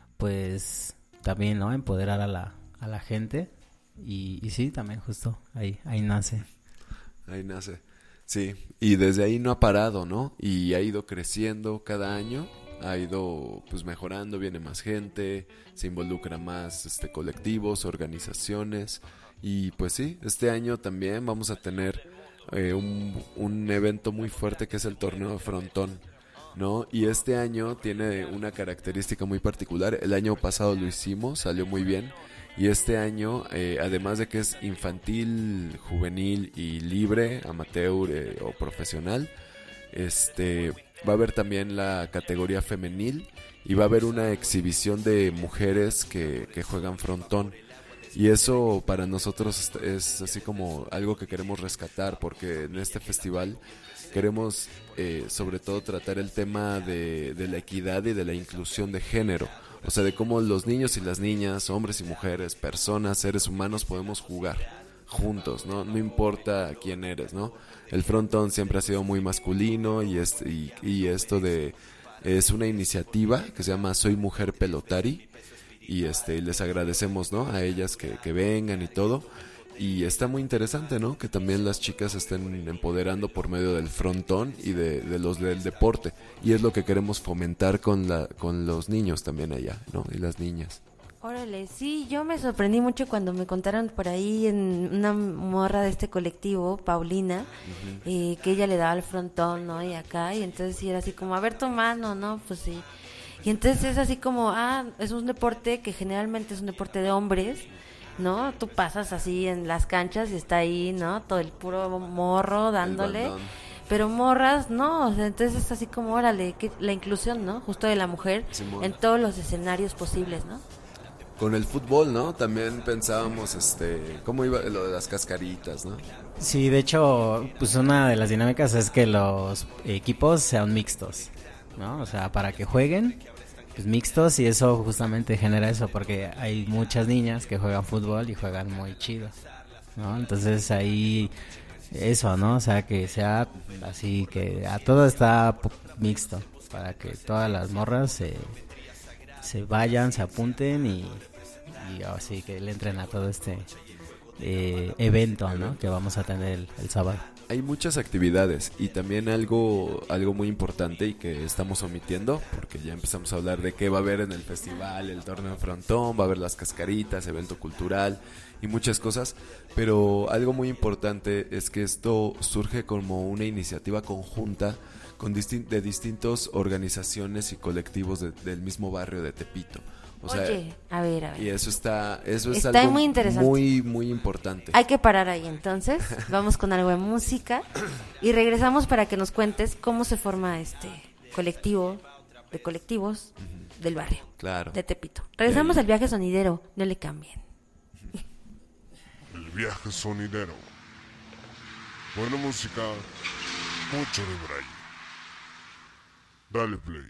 pues también, ¿no? Empoderar a la, a la gente y, y sí, también justo ahí, ahí nace. Ahí nace, sí, y desde ahí no ha parado, ¿no? Y ha ido creciendo cada año, ha ido pues mejorando, viene más gente, se involucra más este colectivos, organizaciones y pues sí, este año también vamos a tener eh, un, un evento muy fuerte que es el torneo de frontón, ¿no? Y este año tiene una característica muy particular. El año pasado lo hicimos, salió muy bien. Y este año, eh, además de que es infantil, juvenil y libre, amateur eh, o profesional, este, va a haber también la categoría femenil y va a haber una exhibición de mujeres que, que juegan frontón. Y eso para nosotros es así como algo que queremos rescatar, porque en este festival queremos eh, sobre todo tratar el tema de, de la equidad y de la inclusión de género. O sea, de cómo los niños y las niñas, hombres y mujeres, personas, seres humanos podemos jugar juntos, ¿no? No importa quién eres, ¿no? El frontón siempre ha sido muy masculino y, este, y, y esto de es una iniciativa que se llama Soy Mujer Pelotari y este les agradecemos, ¿no? A ellas que, que vengan y todo. Y está muy interesante, ¿no? Que también las chicas estén empoderando por medio del frontón y de, de los del deporte. Y es lo que queremos fomentar con la con los niños también allá, ¿no? Y las niñas. Órale, sí, yo me sorprendí mucho cuando me contaron por ahí en una morra de este colectivo, Paulina, uh-huh. eh, que ella le daba el frontón, ¿no? Y acá, y entonces sí era así como, a ver tu mano, ¿no? Pues sí. Y entonces es así como, ah, es un deporte que generalmente es un deporte de hombres, ¿no? Tú pasas así en las canchas y está ahí, ¿no? Todo el puro morro dándole. Pero morras, no, o sea, entonces es así como, órale, que la inclusión, ¿no? Justo de la mujer Simón. En todos los escenarios posibles, ¿no? Con el fútbol, ¿no? También pensábamos, este, cómo iba lo de las cascaritas, ¿no? Sí, de hecho, pues una de las dinámicas es que los equipos sean mixtos, ¿no? O sea, para que jueguen pues mixtos y eso justamente genera eso porque hay muchas niñas que juegan fútbol y juegan muy chido, ¿no? Entonces ahí eso, ¿no? O sea, que sea así, que a todo está mixto para que todas las morras se, se vayan, se apunten y, y así que le entren a todo este eh, evento, ¿no? Que vamos a tener el, el sábado. Hay muchas actividades y también algo algo muy importante y que estamos omitiendo porque ya empezamos a hablar de qué va a haber en el festival, el torneo de frontón, va a haber las cascaritas, evento cultural y muchas cosas, pero algo muy importante es que esto surge como una iniciativa conjunta con distin- de distintas organizaciones y colectivos de, del mismo barrio de Tepito. O sea, Oye, a ver, a ver. Y eso está, eso es está algo muy interesante. muy, muy importante. Hay que parar ahí entonces, vamos con algo de música y regresamos para que nos cuentes cómo se forma este colectivo de colectivos uh-huh. del barrio, claro. de Tepito. Regresamos al viaje sonidero, no le cambien. El viaje sonidero. Buena música, mucho de braille. Dale play.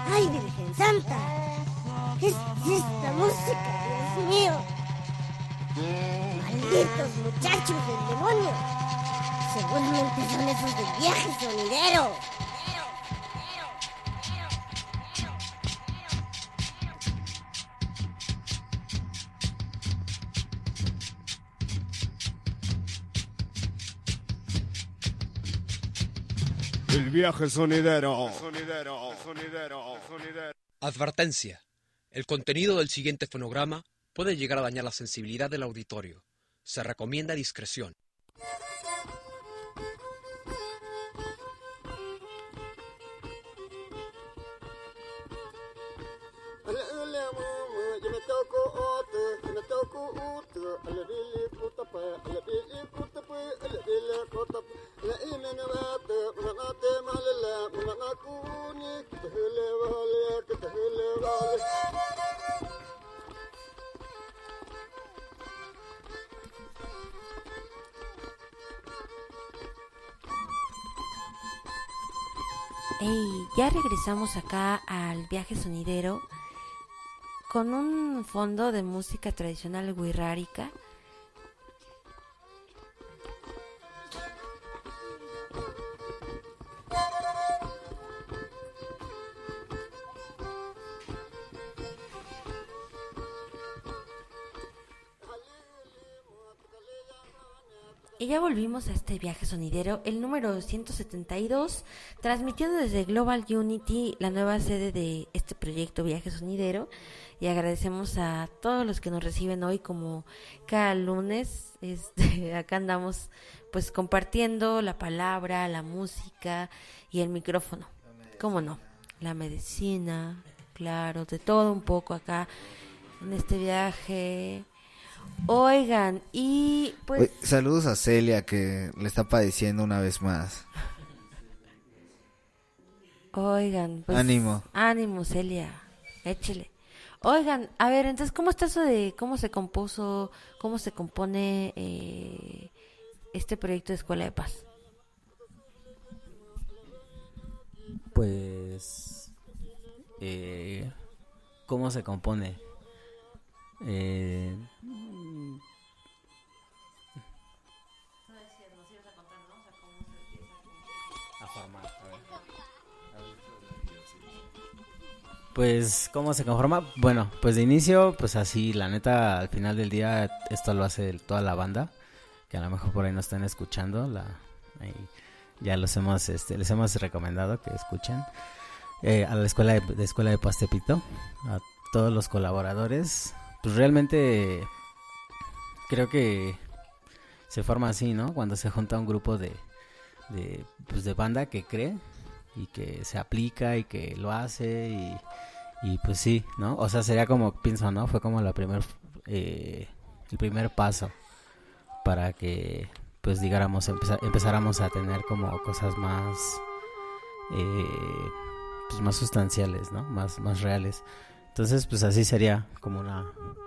¡Ay, Virgen Santa! ¿Qué es esta música, Dios mío? ¡Malditos muchachos del demonio! Seguramente son esos del viaje sonidero. El viaje sonidero. Sonidero, sonidero, sonidero. Advertencia. El contenido del siguiente fonograma puede llegar a dañar la sensibilidad del auditorio. Se recomienda discreción. Hey, ya regresamos acá al viaje sonidero con un fondo de música tradicional wixárika. Y ya volvimos a este viaje sonidero, el número ciento setenta y dos, transmitiendo desde Global Unity, la nueva sede de este proyecto Viaje Sonidero. Y agradecemos a todos los que nos reciben hoy, como cada lunes. Este, acá andamos pues compartiendo la palabra, la música y el micrófono. ¿Cómo no? La medicina, claro, de todo un poco acá en este viaje. Oigan, y pues... Oye, saludos a Celia, que le está padeciendo una vez más. Oigan, pues... Ánimo. Ánimo, Celia, échele. Oigan, a ver, entonces, ¿cómo está eso de cómo se compuso, cómo se compone eh, este proyecto de Escuela de Paz? Pues... Eh, ¿Cómo se compone? Eh... Pues, ¿cómo se conforma? Bueno, pues de inicio, pues así, la neta, al final del día, esto lo hace toda la banda, que a lo mejor por ahí nos están escuchando, la, ahí, ya los hemos, este, les hemos recomendado que escuchen, eh, a la escuela de, de Escuela de Paz Tepito, a todos los colaboradores, pues realmente creo que se forma así, ¿no? Cuando se junta un grupo de, de, pues de banda que cree y que se aplica y que lo hace y, y pues sí, ¿no? O sea, sería como, pienso, ¿no? Fue como la primer, eh, el primer paso para que, pues digáramos, empeza- empezáramos a tener como cosas más, eh, pues más sustanciales, ¿no? Más, más reales. Entonces, pues así sería como una,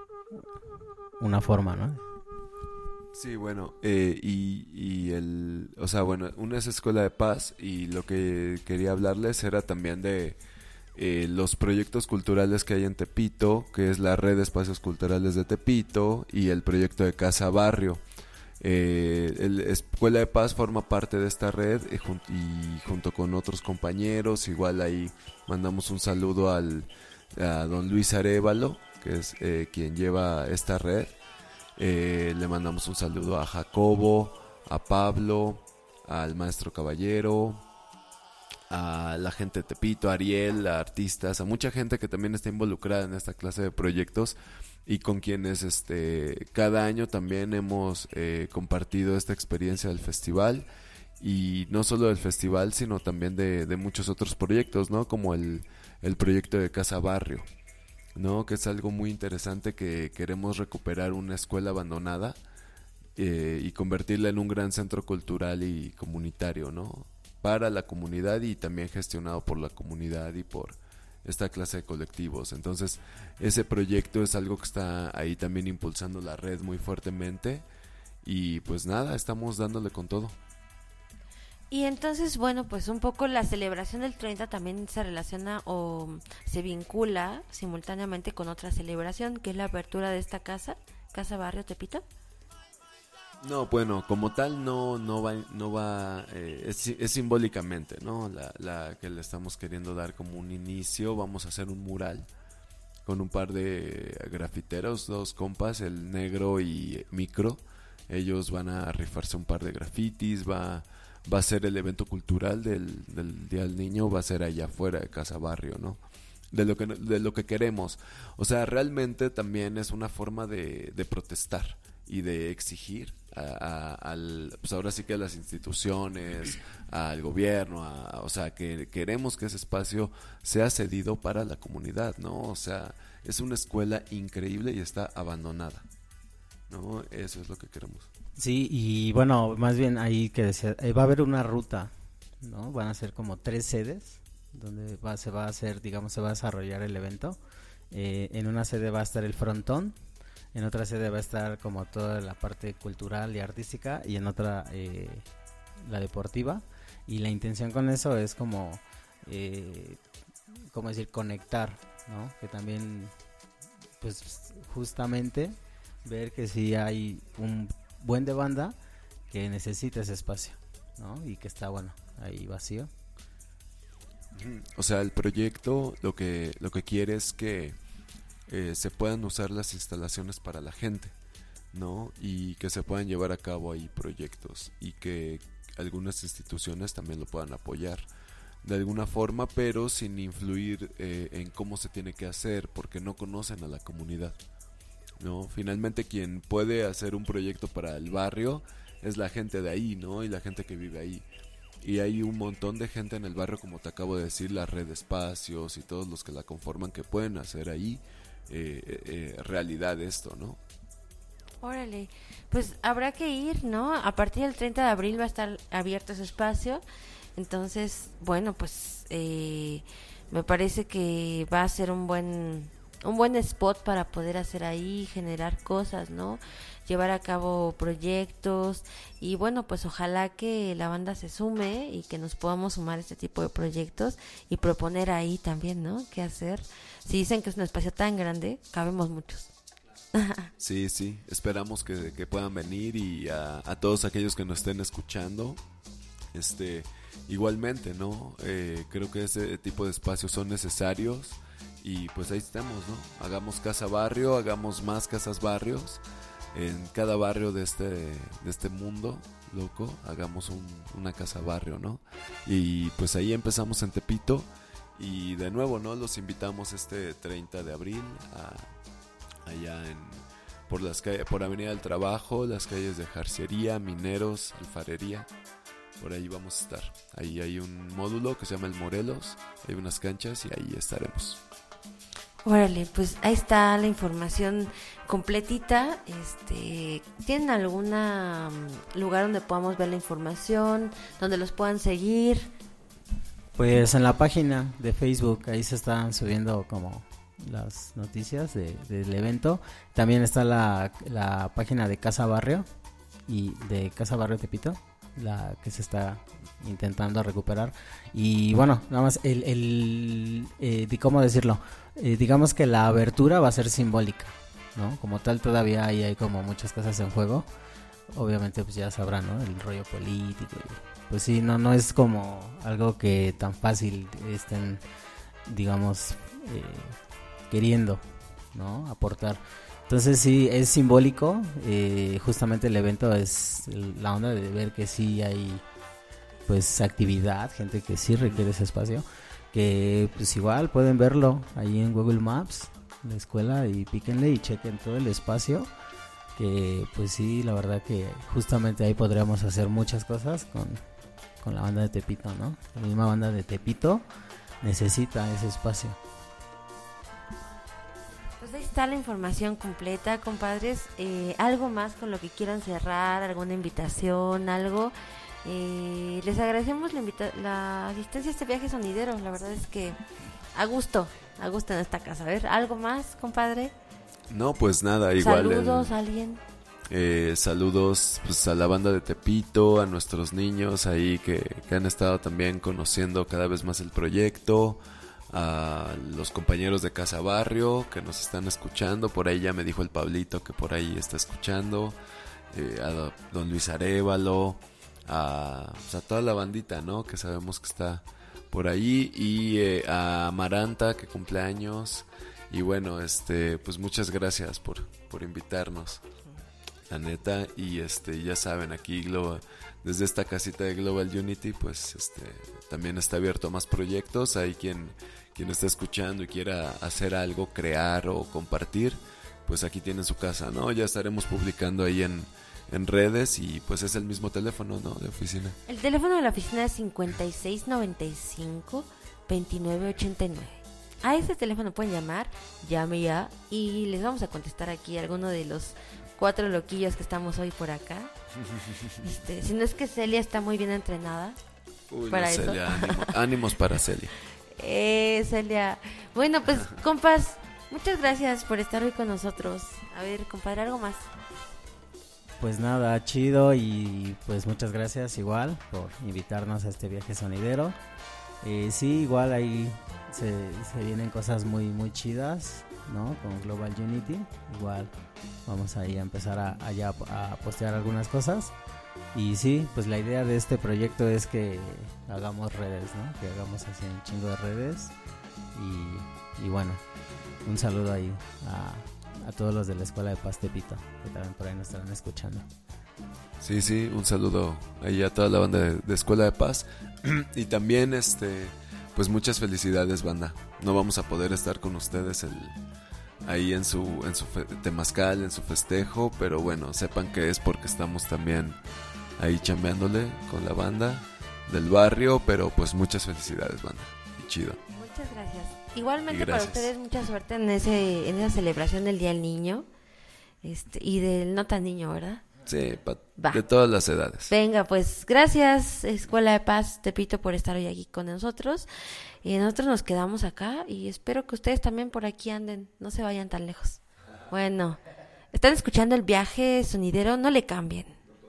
una forma, ¿no? Sí, bueno, eh, y, y el, o sea, bueno, una es Escuela de Paz y lo que quería hablarles era también de eh, los proyectos culturales que hay en Tepito, que es la Red de Espacios Culturales de Tepito y el proyecto de Casa Barrio. Eh, el Escuela de Paz forma parte de esta red y, jun- y junto con otros compañeros, igual ahí mandamos un saludo al, a don Luis Arévalo, que es eh, quien lleva esta red. Eh, le mandamos un saludo a Jacobo, a Pablo, al maestro Caballero, a la gente de Tepito, a Ariel, a artistas, a mucha gente que también está involucrada en esta clase de proyectos y con quienes este cada año también hemos eh, compartido esta experiencia del festival, y no solo del festival sino también de, de muchos otros proyectos, ¿no? Como el, el proyecto de Casa Barrio, ¿no? Que es algo muy interesante, que queremos recuperar una escuela abandonada eh, y convertirla en un gran centro cultural y comunitario, ¿no? Para la comunidad y también gestionado por la comunidad y por esta clase de colectivos. Entonces, ese proyecto es algo que está ahí también impulsando la red muy fuertemente y pues nada, estamos dándole con todo. Y entonces, bueno, pues un poco la celebración del treinta también se relaciona o se vincula simultáneamente con otra celebración, que es la apertura de esta casa, Casa Barrio Tepito. No, bueno, como tal no no va no va eh, es, es simbólicamente, ¿no? La, la que le estamos queriendo dar como un inicio. Vamos a hacer un mural con un par de grafiteros, dos compas, el Negro y Micro. Ellos van a rifarse un par de grafitis, va va a ser el evento cultural del, del Día del Niño, va a ser allá afuera de Casa Barrio, ¿no? De lo que de lo que queremos. O sea, realmente también es una forma de, de protestar y de exigir a, a, al, pues ahora sí que a las instituciones, al gobierno, a, o sea, que queremos que ese espacio sea cedido para la comunidad, ¿no? O sea, es una escuela increíble y está abandonada, ¿no? Eso es lo que queremos. Sí, y bueno, más bien ahí que decía, eh, va a haber una ruta, ¿no? Van a ser como tres sedes donde va, se va a hacer, digamos, se va a desarrollar el evento. Eh, en una sede va a estar el frontón, en otra sede va a estar como toda la parte cultural y artística, y en otra eh, la deportiva. Y la intención con eso es como, eh, como decir, conectar, ¿no? Que también, pues justamente ver que sí hay un buen de banda que necesita ese espacio, ¿no? Y que está, bueno, ahí vacío. O sea, el proyecto lo que lo que quiere es que eh, se puedan usar las instalaciones para la gente, ¿no? Y que se puedan llevar a cabo ahí proyectos y que algunas instituciones también lo puedan apoyar de alguna forma, pero sin influir eh, en cómo se tiene que hacer, porque no conocen a la comunidad, ¿no? Finalmente quien puede hacer un proyecto para el barrio es la gente de ahí, ¿no? Y la gente que vive ahí. Y hay un montón de gente en el barrio, como te acabo de decir, la red de espacios y todos los que la conforman, que pueden hacer ahí eh, eh, realidad esto, ¿no? Órale, pues habrá que ir, ¿no? A partir del treinta de abril va a estar abierto ese espacio. Entonces, bueno, pues eh, me parece que va a ser un buen un buen spot para poder hacer ahí, generar cosas, ¿no? Llevar a cabo proyectos y bueno, pues ojalá que la banda se sume y que nos podamos sumar a este tipo de proyectos y proponer ahí también, ¿no? ¿Qué hacer? Si dicen que es un espacio tan grande, cabemos muchos. Sí, sí, esperamos que, que puedan venir y a, a todos aquellos que nos estén escuchando, este, igualmente, ¿no? Eh, creo que ese tipo de espacios son necesarios y pues ahí estamos, ¿no? Hagamos casa barrio, hagamos más casas barrios. En cada barrio de este de este mundo loco, hagamos un, una casa barrio, ¿no? Y pues ahí empezamos en Tepito y de nuevo, ¿no? Los invitamos este treinta de abril a, allá en por las calles, por Avenida del Trabajo, las calles de Jarcería, Mineros, Alfarería. Por ahí vamos a estar. Ahí hay un módulo que se llama el Morelos, hay unas canchas y ahí estaremos. Órale, pues ahí está la información completita. Este, ¿tienen algún lugar donde podamos ver la información, donde los puedan seguir? Pues en la página de Facebook, ahí se están subiendo como las noticias de, del evento. También está la, la página de Casa Barrio y de Casa Barrio Tepito, la que se está intentando recuperar. Y bueno, nada más el, el eh, ¿cómo decirlo? Eh, digamos que la abertura va a ser simbólica, ¿no? Como tal todavía hay, hay como muchas cosas en juego. Obviamente pues ya sabrán, ¿no? El rollo político. Y, pues sí, no no es como algo que tan fácil estén, digamos, eh, queriendo, ¿no? Aportar. Entonces sí, es simbólico. Eh, justamente el evento es la onda de ver que sí hay pues actividad, gente que sí requiere ese espacio, que pues igual pueden verlo ahí en Google Maps, la escuela, y píquenle y chequen todo el espacio, que pues sí, la verdad que justamente ahí podríamos hacer muchas cosas con, con la banda de Tepito, ¿no? La misma banda de Tepito necesita ese espacio. Pues ahí está la información completa, compadres. Eh, algo más con lo que quieran cerrar, alguna invitación, algo. Eh, les agradecemos la, invita- la asistencia a este viaje sonidero. La verdad es que a gusto, a gusto en esta casa. A ver, algo más, compadre. No, pues nada, igual. Saludos el, a alguien. Eh, saludos pues, a la banda de Tepito, a nuestros niños ahí que, que han estado también conociendo cada vez más el proyecto, a los compañeros de Casa Barrio que nos están escuchando, por ahí ya me dijo el Pablito que por ahí está escuchando, eh, a don Luis Arévalo, a, pues, a toda la bandita, ¿no? Que sabemos que está por ahí, y eh, a Amaranta que cumple años, y bueno, este pues muchas gracias por, por invitarnos, la neta, y este ya saben, aquí Global, desde esta casita de Global Unity, pues este también está abierto a más proyectos. Hay quien, quien está escuchando y quiera hacer algo, crear o compartir, pues aquí tienen su casa, ¿no? Ya estaremos publicando ahí en, en redes, y pues es el mismo teléfono, ¿no? De oficina. El teléfono de la oficina es cincuenta y seis noventa y cinco veintinueve ochenta y nueve. A ese teléfono pueden llamar, llame ya, y les vamos a contestar aquí a alguno de los cuatro loquillos que estamos hoy por acá. Este, si no es que Celia está muy bien entrenada. Uy, para no, eso. Celia, ánimo, ánimos para Celia. Eh, Celia. Bueno, pues, compas, muchas gracias por estar hoy con nosotros. A ver, compadre, algo más. Pues nada, chido, y pues muchas gracias igual por invitarnos a este viaje sonidero. Eh, sí, igual ahí se, se vienen cosas muy muy chidas, ¿no? Con Global Unity. Igual vamos ahí a empezar a, a, ya a postear algunas cosas. Y sí, pues la idea de este proyecto es que hagamos redes, ¿no? Que hagamos así un chingo de redes. Y, y bueno, un saludo ahí a, a todos los de la Escuela de Paz Tepito, que también por ahí nos estarán escuchando. Sí, sí, un saludo ahí a toda la banda de, de Escuela de Paz. Y también, este, pues muchas felicidades, banda. No vamos a poder estar con ustedes el, ahí en su, en su fe, temazcal, en su festejo, pero bueno, sepan que es porque estamos también ahí chambeándole con la banda del barrio, pero pues muchas felicidades, banda. Y chido. Muchas gracias. Igualmente Y gracias. para ustedes mucha suerte en ese en esa celebración del Día del Niño, este y del no tan niño, ¿verdad? Sí, pa- Va. de todas las edades. Venga, pues gracias Escuela de Paz Tepito por estar hoy aquí con nosotros. Y nosotros nos quedamos acá y espero que ustedes también por aquí anden, no se vayan tan lejos. Bueno, están escuchando el viaje sonidero, no le cambien.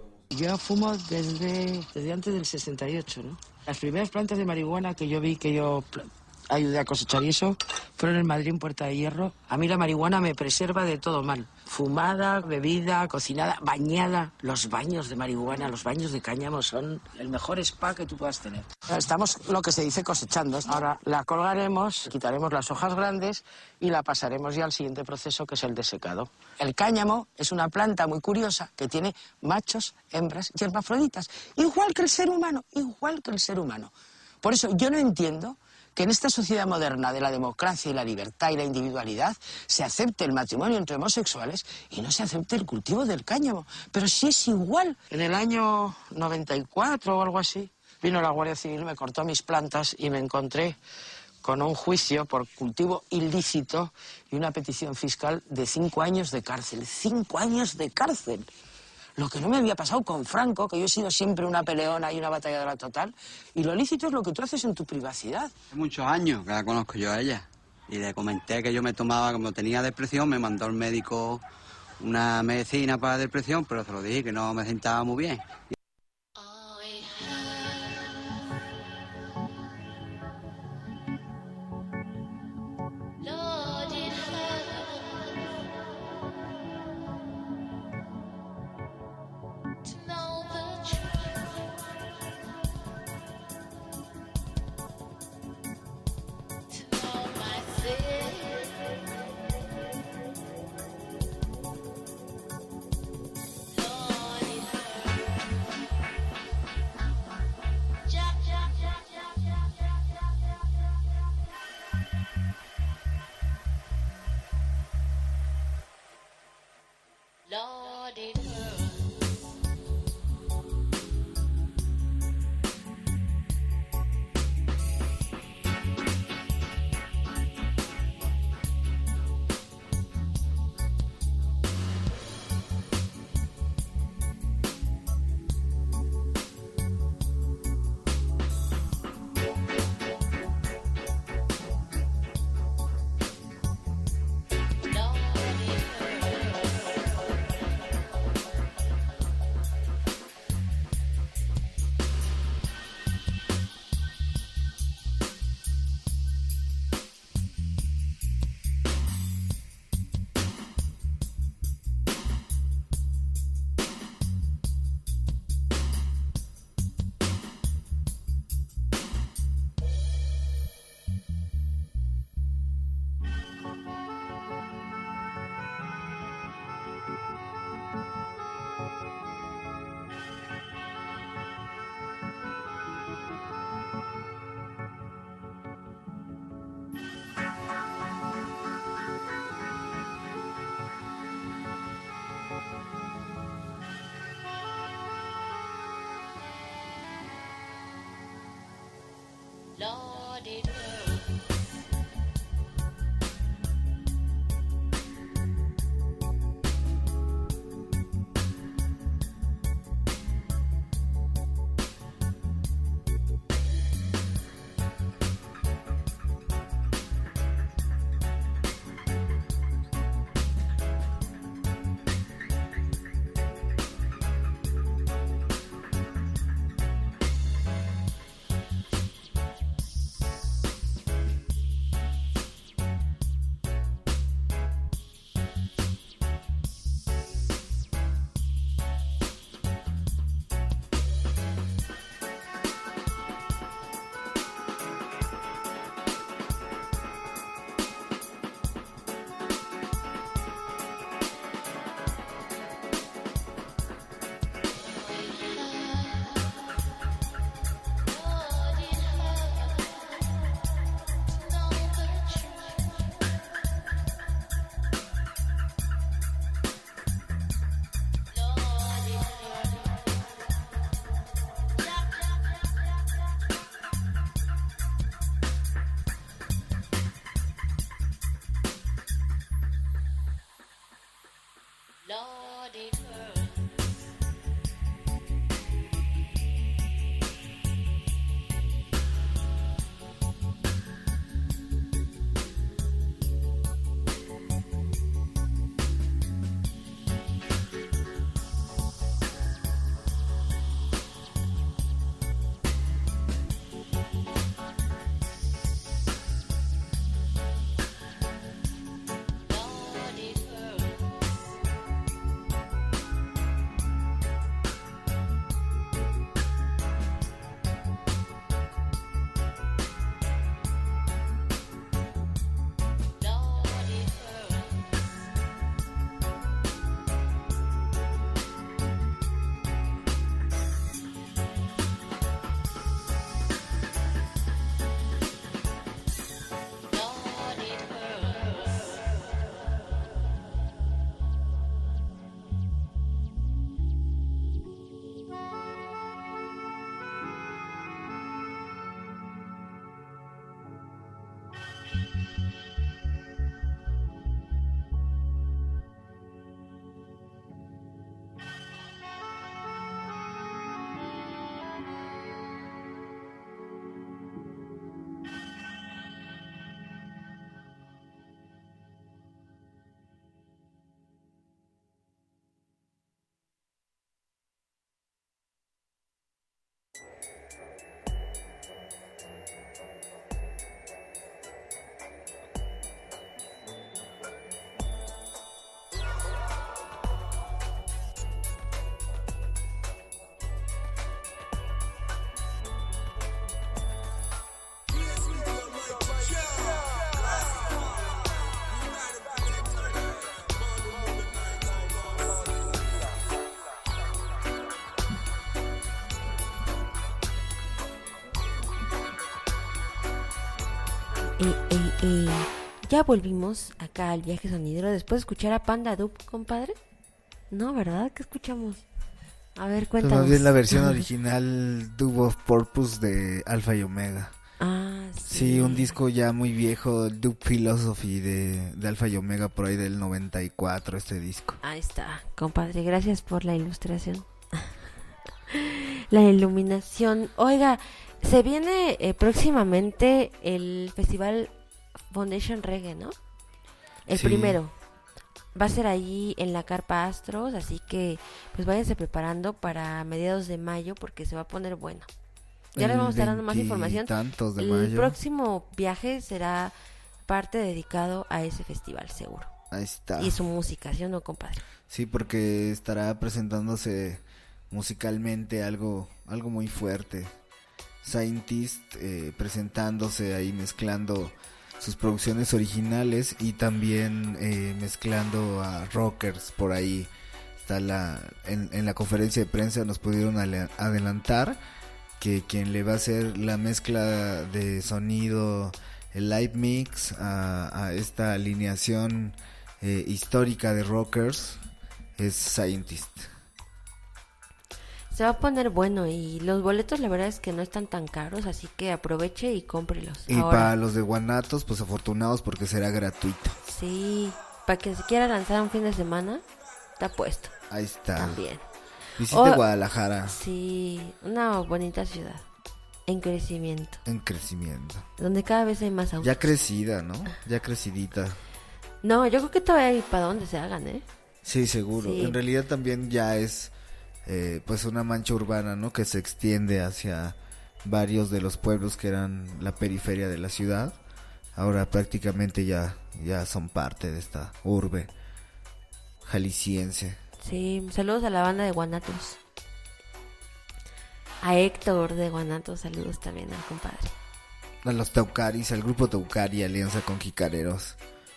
Yo fumo desde, desde antes del sesenta y ocho, ¿no? Las primeras plantas de marihuana que yo vi, que yo pl- ayudé a cosechar y eso, fueron en Madrid, en Puerta de Hierro. A mí la marihuana me preserva de todo mal. Fumada, bebida, cocinada, bañada. Los baños de marihuana, los baños de cáñamo son el mejor spa que tú puedas tener. Estamos, lo que se dice, cosechando. Ahora la colgaremos, quitaremos las hojas grandes y la pasaremos ya al siguiente proceso, que es el de secado. El cáñamo es una planta muy curiosa que tiene machos, hembras y hermafroditas. Igual que el ser humano, igual que el ser humano. Por eso yo no entiendo que en esta sociedad moderna de la democracia y la libertad y la individualidad se acepte el matrimonio entre homosexuales y no se acepte el cultivo del cáñamo. Pero si es igual. En el año noventa y cuatro o algo así, vino la Guardia Civil, me cortó mis plantas y me encontré con un juicio por cultivo ilícito y una petición fiscal de cinco años de cárcel. ¡Cinco años de cárcel! Lo que no me había pasado con Franco, que yo he sido siempre una peleona y una batalladora total, y lo lícito es lo que tú haces en tu privacidad. Hace muchos años que la conozco yo a ella, y le comenté que yo me tomaba, como tenía depresión, me mandó el médico una medicina para la depresión, pero se lo dije que no me sentaba muy bien. Eh, eh, eh, ya volvimos acá al viaje sonidero después de escuchar a Panda Dub, compadre. No, ¿verdad? ¿Qué escuchamos? A ver, cuéntanos. Más bien la versión original Dub of Purpose de Alpha y Omega. Ah, sí. Sí, un disco ya muy viejo, Dub Philosophy de, de Alpha y Omega, por ahí del noventa y cuatro, este disco. Ahí está, compadre, gracias por la ilustración. La iluminación. Oiga, se viene eh, próximamente el festival Foundation Reggae, ¿no? El Sí. primero. Va a ser ahí en la Carpa Astros, así que pues váyanse preparando para mediados de mayo porque se va a poner bueno. Ya les vamos a estar dando más información. Tantos de El mayo. próximo viaje será parte dedicado a ese festival, seguro. Ahí está. Y su música, ¿sí o no, compadre? Sí, porque estará presentándose musicalmente algo, algo muy fuerte. Scientist eh, presentándose ahí, mezclando sus producciones originales y también eh, mezclando a rockers por ahí. Está la en, en la conferencia de prensa nos pudieron ale- adelantar que quien le va a hacer la mezcla de sonido, el live mix a, a esta alineación eh, histórica de rockers es Scientist. Se va a poner bueno y los boletos la verdad es que no están tan caros, así que aproveche y cómprelos. Y ahora. para los de Guanatos, pues afortunados porque será gratuito. Sí, para que se quiera lanzar un fin de semana, está puesto. Ahí está. También. Visite Oh, Guadalajara. Sí, una bonita ciudad en crecimiento, En crecimiento. donde cada vez hay más autos. Ya crecida, ¿no? Ya crecidita. No, yo creo que todavía hay para donde se hagan, ¿eh? Sí, seguro. Sí. En realidad también ya es eh, pues una mancha urbana, ¿no? Que se extiende hacia varios de los pueblos que eran la periferia de la ciudad. Ahora prácticamente ya, ya son parte de esta urbe jalisciense. Sí, saludos a la banda de Guanatos. A Héctor de Guanatos, saludos también al compadre. A los Teucaris, al grupo Teucari, alianza con Jicareros.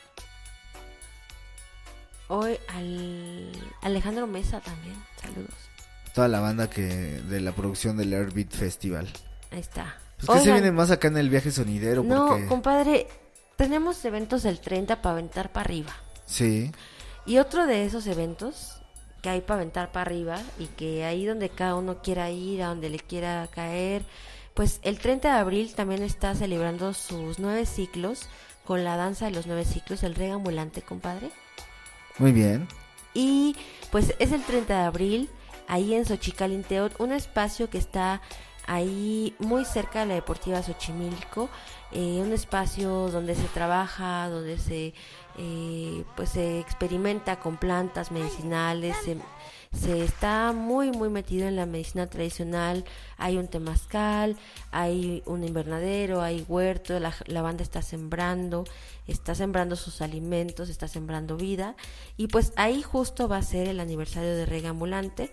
Hoy al Alejandro Mesa también, saludos. Toda la banda que de la producción del Airbeat Festival. Ahí está. Pues que se Oigan, viene más acá en el viaje sonidero no, porque... compadre, tenemos eventos el treinta para aventar para arriba. Sí. Y otro de esos eventos que hay para aventar para arriba y que ahí donde cada uno quiera ir, a donde le quiera caer, pues el treinta de abril también está celebrando sus nueve ciclos con la danza de los nueve ciclos, el reggae ambulante, compadre. Muy bien. Y pues es el treinta de abril, ahí en Xochicalcinteotl, un espacio que está ahí muy cerca de la Deportiva Xochimilco, eh, un espacio donde se trabaja, donde se eh, pues se experimenta con plantas medicinales, se, se está muy muy metido en la medicina tradicional. Hay un temazcal, hay un invernadero, hay huerto, la, la banda está sembrando, está sembrando sus alimentos, está sembrando vida, y pues ahí justo va a ser el aniversario de Reggae Ambulante,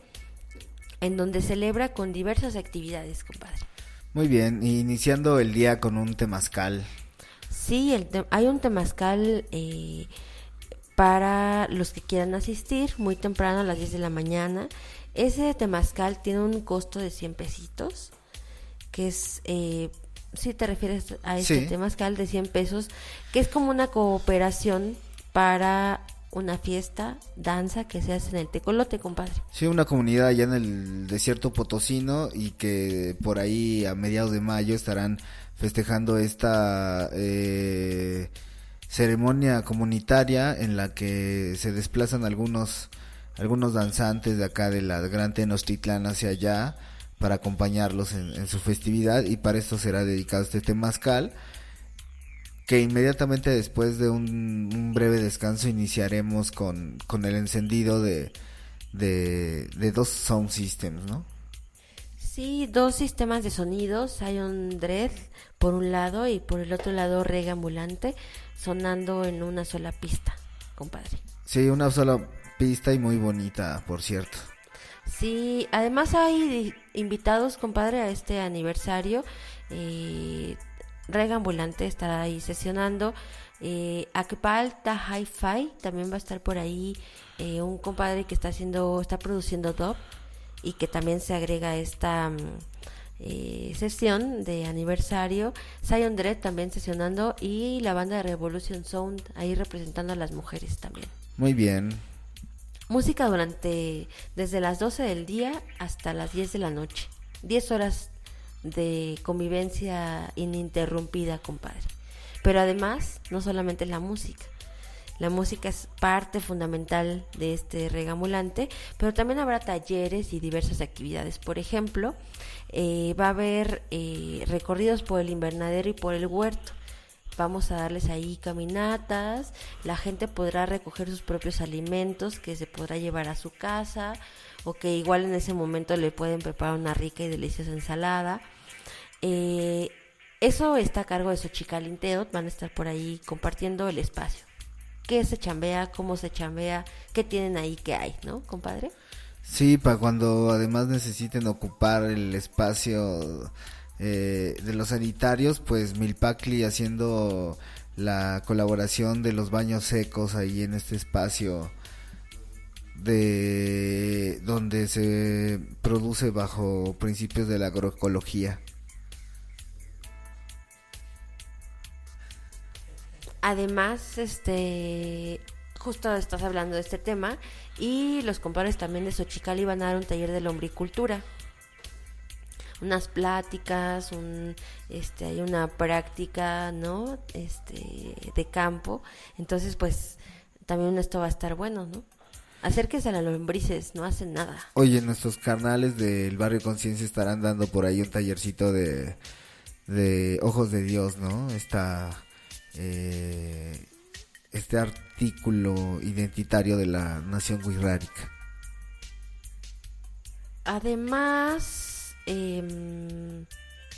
en donde celebra con diversas actividades, compadre. Muy bien, iniciando el día con un temazcal. Sí, el te- hay un temazcal eh, para los que quieran asistir, muy temprano a las diez de la mañana. Ese temazcal tiene un costo de cien pesitos, que es, eh, si te refieres a este Sí. temazcal de cien pesos, que es como una cooperación para una fiesta, danza que se hace en el Tecolote, compadre. Sí, una comunidad allá en el desierto potosino y que por ahí a mediados de mayo estarán festejando esta eh, ceremonia comunitaria en la que se desplazan algunos algunos danzantes de acá de la Gran Tenochtitlán hacia allá para acompañarlos en, en su festividad, y para esto será dedicado este temazcal, que inmediatamente después de un, un breve descanso iniciaremos con, con el encendido de, de, de dos sound systems, ¿no? Sí, dos sistemas de sonidos. Hay un dread por un lado y por el otro lado Reggae Ambulante, sonando en una sola pista, compadre. Sí, una sola pista y muy bonita, por cierto. Sí, además hay invitados, compadre, a este aniversario. eh, Reggae Ambulante estará ahí sesionando. eh, Akpalta Hi-Fi también va a estar por ahí, eh, un compadre que está haciendo, está produciendo dub, y que también se agrega a esta mm, eh, sesión de aniversario. Zion Dread también sesionando, y la banda de Revolution Sound ahí representando a las mujeres también. Muy bien. Música durante desde las doce del día hasta las diez de la noche. diez horas de convivencia ininterrumpida, compadre. Pero además, no solamente la música. La música es parte fundamental de este Reggae Ambulante, pero también habrá talleres y diversas actividades. Por ejemplo, eh, va a haber eh, recorridos por el invernadero y por el huerto. Vamos a darles ahí caminatas, la gente podrá recoger sus propios alimentos que se podrá llevar a su casa, o que igual en ese momento le pueden preparar una rica y deliciosa ensalada. Eh, eso está a cargo de Xochicalcinteotl, van a estar por ahí compartiendo el espacio. ¿Qué se chambea? ¿Cómo se chambea? ¿Qué tienen ahí? ¿Qué hay? ¿No, compadre? Sí, para cuando además necesiten ocupar el espacio eh, de los sanitarios, pues Milpacli haciendo la colaboración de los baños secos ahí en este espacio de donde se produce bajo principios de la agroecología. Además, este, justo estás hablando de este tema, y los compadres también de Xochicali van a dar un taller de lombricultura, unas pláticas, un, este, hay una práctica, ¿no? Este, de campo. Entonces, pues, también esto va a estar bueno, ¿no? Acérquense a las lombrices, no hacen nada. Oye, nuestros carnales del Barrio Conciencia estarán dando por ahí un tallercito de, de Ojos de Dios, ¿no? Esta... Eh, este artículo identitario de la nación wixárika. Además, eh,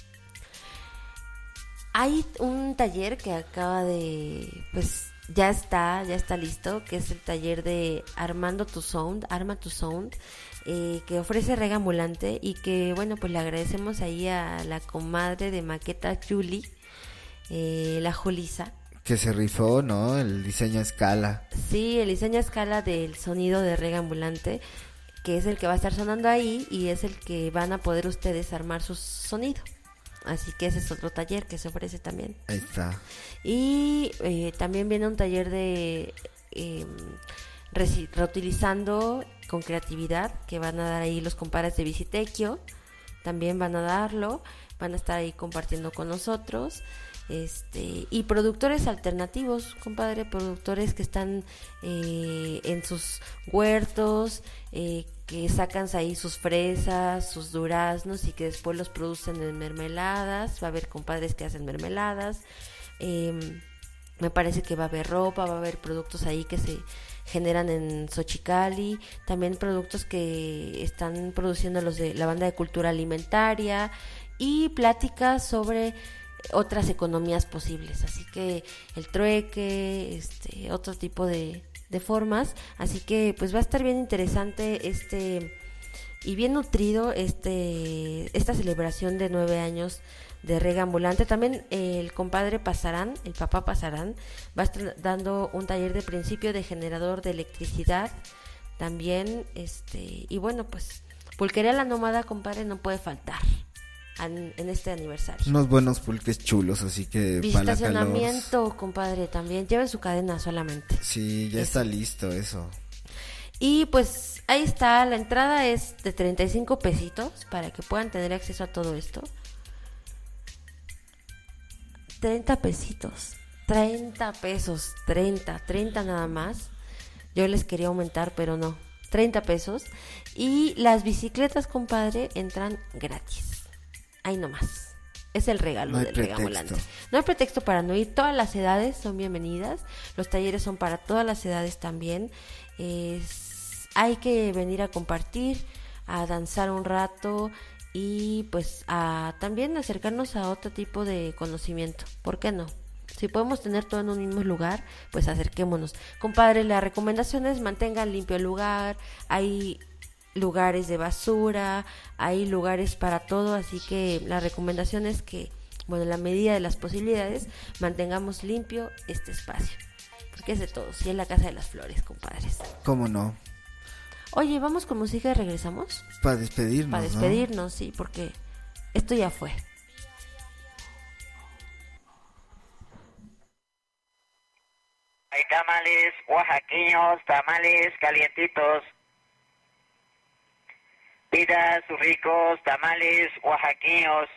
hay un taller que acaba de, pues ya está, ya está listo, que es el taller de Armando tu Sound, Arma tu Sound, eh, que ofrece Reggae Ambulante, y que, bueno, pues le agradecemos ahí a la comadre de maqueta Julie, eh, la Julisa, que se rifó, ¿no? El diseño a escala. Sí, el diseño a escala del sonido de Reggae Ambulante, que es el que va a estar sonando ahí, y es el que van a poder ustedes armar su sonido. Así que ese es otro taller que se ofrece también. Ahí está. Y eh, también viene un taller de eh, reci- reutilizando con creatividad, que van a dar ahí los compadres de Visitequio. También van a darlo, van a estar ahí compartiendo con nosotros. este y productores alternativos, compadre, productores que están eh, en sus huertos, eh, que sacan ahí sus fresas, sus duraznos y que después los producen en mermeladas. Va a haber compadres que hacen mermeladas, eh, me parece que va a haber ropa, va a haber productos ahí que se generan en Xochicali, también productos que están produciendo los de la Banda de Cultura Alimentaria y pláticas sobre otras economías posibles, así que el trueque, este, otro tipo de, de formas, así que pues va a estar bien interesante este y bien nutrido este esta celebración de nueve años de Reggae Ambulante. También eh, el compadre Pasarán, el papá Pasarán, va a estar dando un taller de principio de generador de electricidad también, este y bueno, pues Pulquería La Nómada, compadre, no puede faltar en, en este aniversario. Unos buenos pulques chulos, así que para la calor. Visitacionamiento, compadre, también. Lleve su cadena solamente. Sí, ya eso. Está listo eso. Y pues ahí está, la entrada es de treinta y cinco pesitos para que puedan tener acceso a todo esto. treinta pesitos, treinta pesos, treinta, treinta nada más. Yo les quería aumentar, pero no, treinta pesos. Y las bicicletas, compadre, entran gratis. Ahí nomás. Es el regalo no del Reggae Ambulante. No hay pretexto para no ir. Todas las edades son bienvenidas. Los talleres son para todas las edades también. Es, hay que venir a compartir, a danzar un rato y pues a también acercarnos a otro tipo de conocimiento. ¿Por qué no? Si podemos tener todo en un mismo lugar, pues acerquémonos. Compadre, la recomendación es mantengan limpio el lugar. Hay lugares de basura, hay lugares para todo, así que la recomendación es que, bueno, en la medida de las posibilidades, mantengamos limpio este espacio, porque es de todos, y es la casa de las flores, compadres. ¿Cómo no? Oye, ¿vamos con música y regresamos? Para despedirnos, Para despedirnos, ¿no? Sí, porque esto ya fue. Hay tamales oaxaqueños, tamales calientitos. Pida sus ricos tamales oaxaqueños.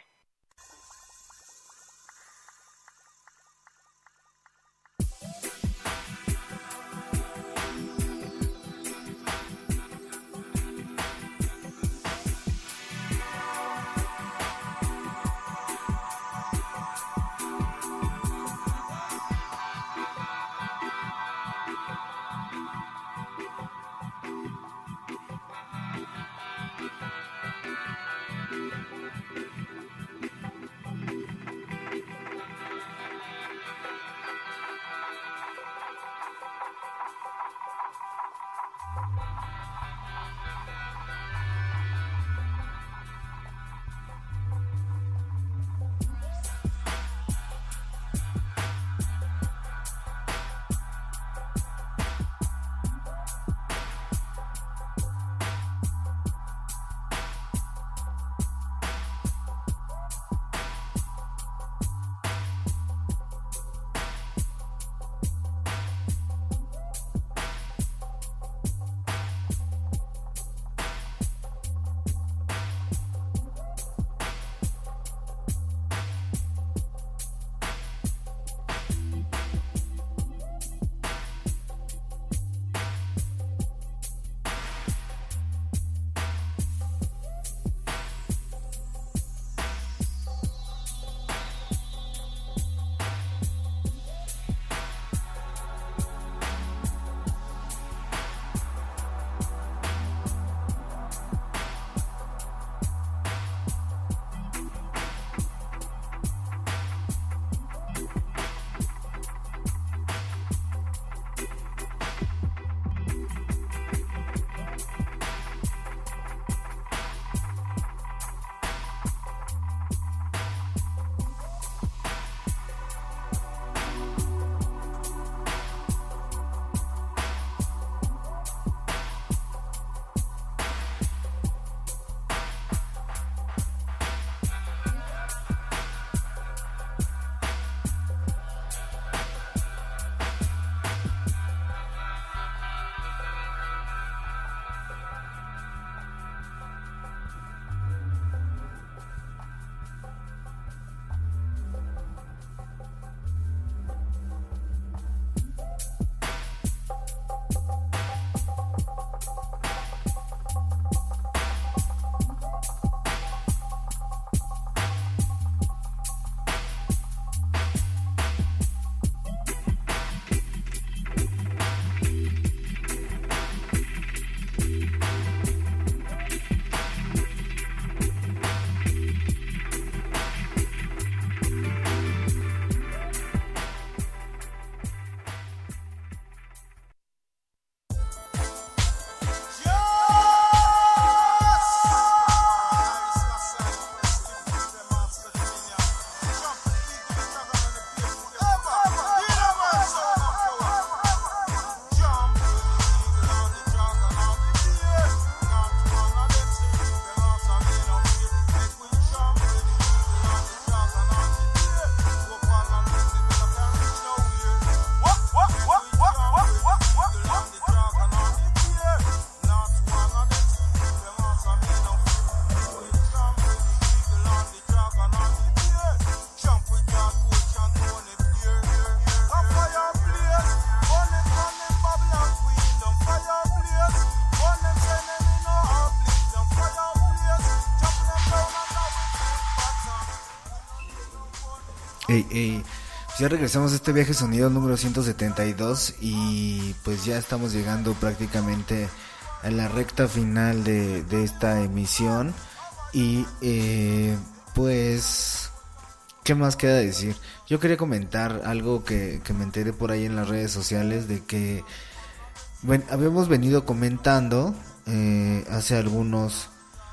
Ey, ey. Pues ya regresamos a este viaje sonido número ciento setenta y dos y pues ya estamos llegando prácticamente a la recta final de, de esta emisión y eh, pues ¿qué más queda decir? Yo quería comentar algo que, que me enteré por ahí en las redes sociales de que bueno, habíamos venido comentando eh, hace algunos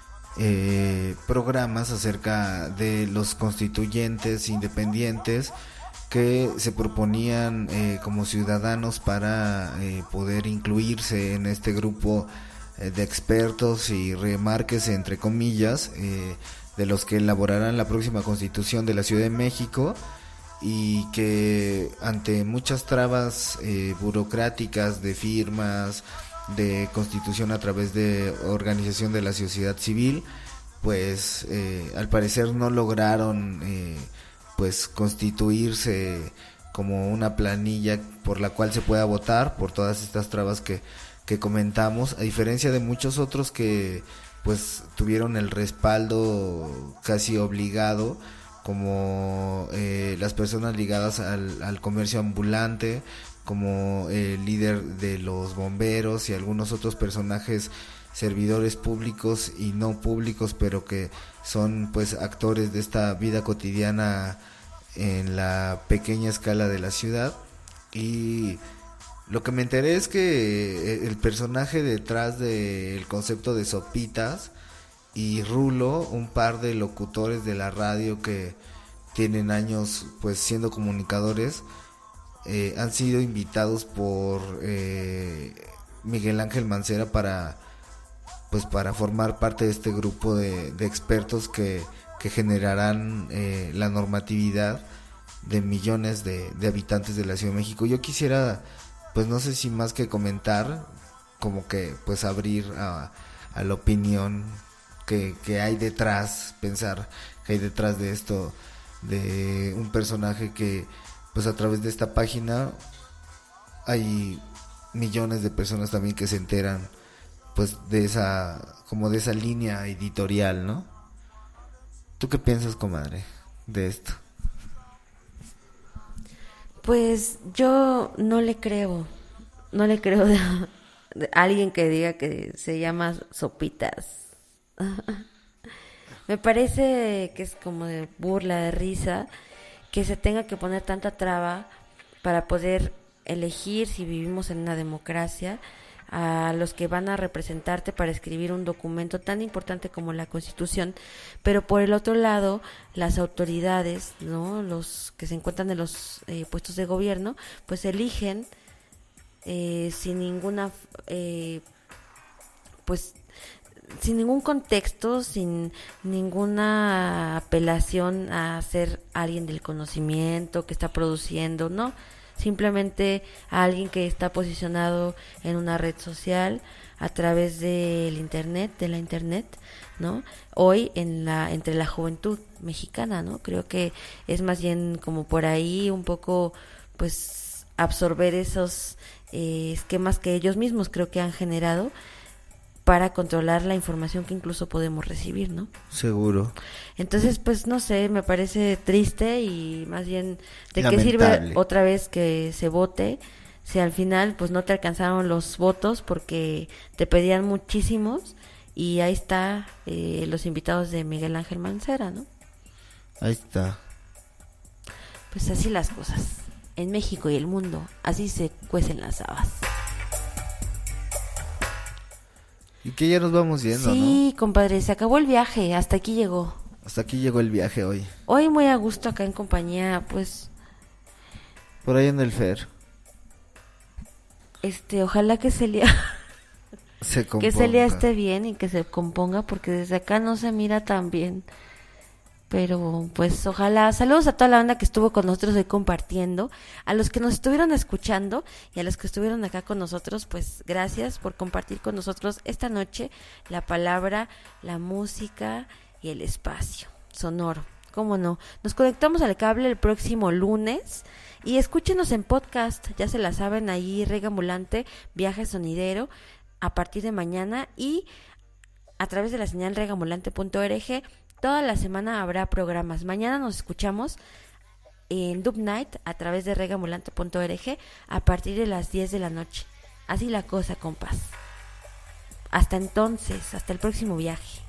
eh, programas acerca de los constituyentes independientes que se proponían eh, como ciudadanos para eh, poder incluirse en este grupo eh, de expertos y remarques entre comillas eh, de los que elaborarán la próxima constitución de la Ciudad de México, y que ante muchas trabas eh, burocráticas de firmas, de constitución a través de organización de la sociedad civil, pues eh, al parecer no lograron eh, pues constituirse como una planilla por la cual se pueda votar por todas estas trabas que, que comentamos, a diferencia de muchos otros que pues tuvieron el respaldo casi obligado, como eh, las personas ligadas al, al comercio ambulante, como el líder de los bomberos y algunos otros personajes servidores públicos y no públicos, pero que son pues actores de esta vida cotidiana en la pequeña escala de la ciudad. Y lo que me enteré es que el personaje detrás del concepto de Sopitas y Rulo, un par de locutores de la radio que tienen años pues siendo comunicadores, eh, han sido invitados por eh, Miguel Ángel Mancera para pues para formar parte de este grupo de, de expertos que, que generarán eh, la normatividad de millones de, de habitantes de la Ciudad de México. Yo quisiera, pues no sé si más que comentar, como que pues abrir a, a la opinión que, que hay detrás, pensar que hay detrás de esto, de un personaje que pues a través de esta página hay millones de personas también que se enteran pues de esa, como de esa línea editorial, ¿no? ¿Tú qué piensas, comadre, de esto? Pues yo no le creo, no le creo de, de alguien que diga que se llama Sopitas. Me parece que es como de burla, de risa, que se tenga que poner tanta traba para poder elegir, si vivimos en una democracia, a los que van a representarte para escribir un documento tan importante como la Constitución, pero por el otro lado las autoridades, no, los que se encuentran en los eh, puestos de gobierno, pues eligen eh, sin ninguna eh, pues sin ningún contexto, sin ninguna apelación a ser alguien del conocimiento que está produciendo, no, simplemente a alguien que está posicionado en una red social a través del internet, de la internet, ¿no? Hoy en la entre la juventud mexicana, ¿no? Creo que es más bien como por ahí un poco pues absorber esos eh, esquemas que ellos mismos creo que han generado para controlar la información que incluso podemos recibir, ¿no? Seguro. Entonces, pues no sé, me parece triste y más bien de Lamentable. qué sirve otra vez que se vote si al final pues no te alcanzaron los votos porque te pedían muchísimos y ahí está eh, los invitados de Miguel Ángel Mancera, ¿no? Ahí está. Pues así las cosas. En México y el mundo, así se cuecen las habas. Y que ya nos vamos yendo, sí, ¿no? Compadre, se acabó el viaje, hasta aquí llegó. Hasta aquí llegó el viaje hoy. Hoy muy a gusto acá en compañía, pues... Por ahí en el Fer. Este, ojalá que Celia... se componga. Que Celia esté bien y que se componga, porque desde acá no se mira tan bien. Pero, pues, ojalá. Saludos a toda la banda que estuvo con nosotros hoy compartiendo. A los que nos estuvieron escuchando y a los que estuvieron acá con nosotros, pues, gracias por compartir con nosotros esta noche la palabra, la música y el espacio sonoro. ¿Cómo no? Nos conectamos al cable el próximo lunes y escúchenos en podcast. Ya se la saben ahí, Rega Ambulante, Viaje Sonidero, a partir de mañana y a través de la señal regambulante punto org. Toda la semana habrá programas. Mañana nos escuchamos en Dub Night a través de reggae ambulante punto org a partir de las diez de la noche. Así la cosa, compas. Hasta entonces, hasta el próximo viaje.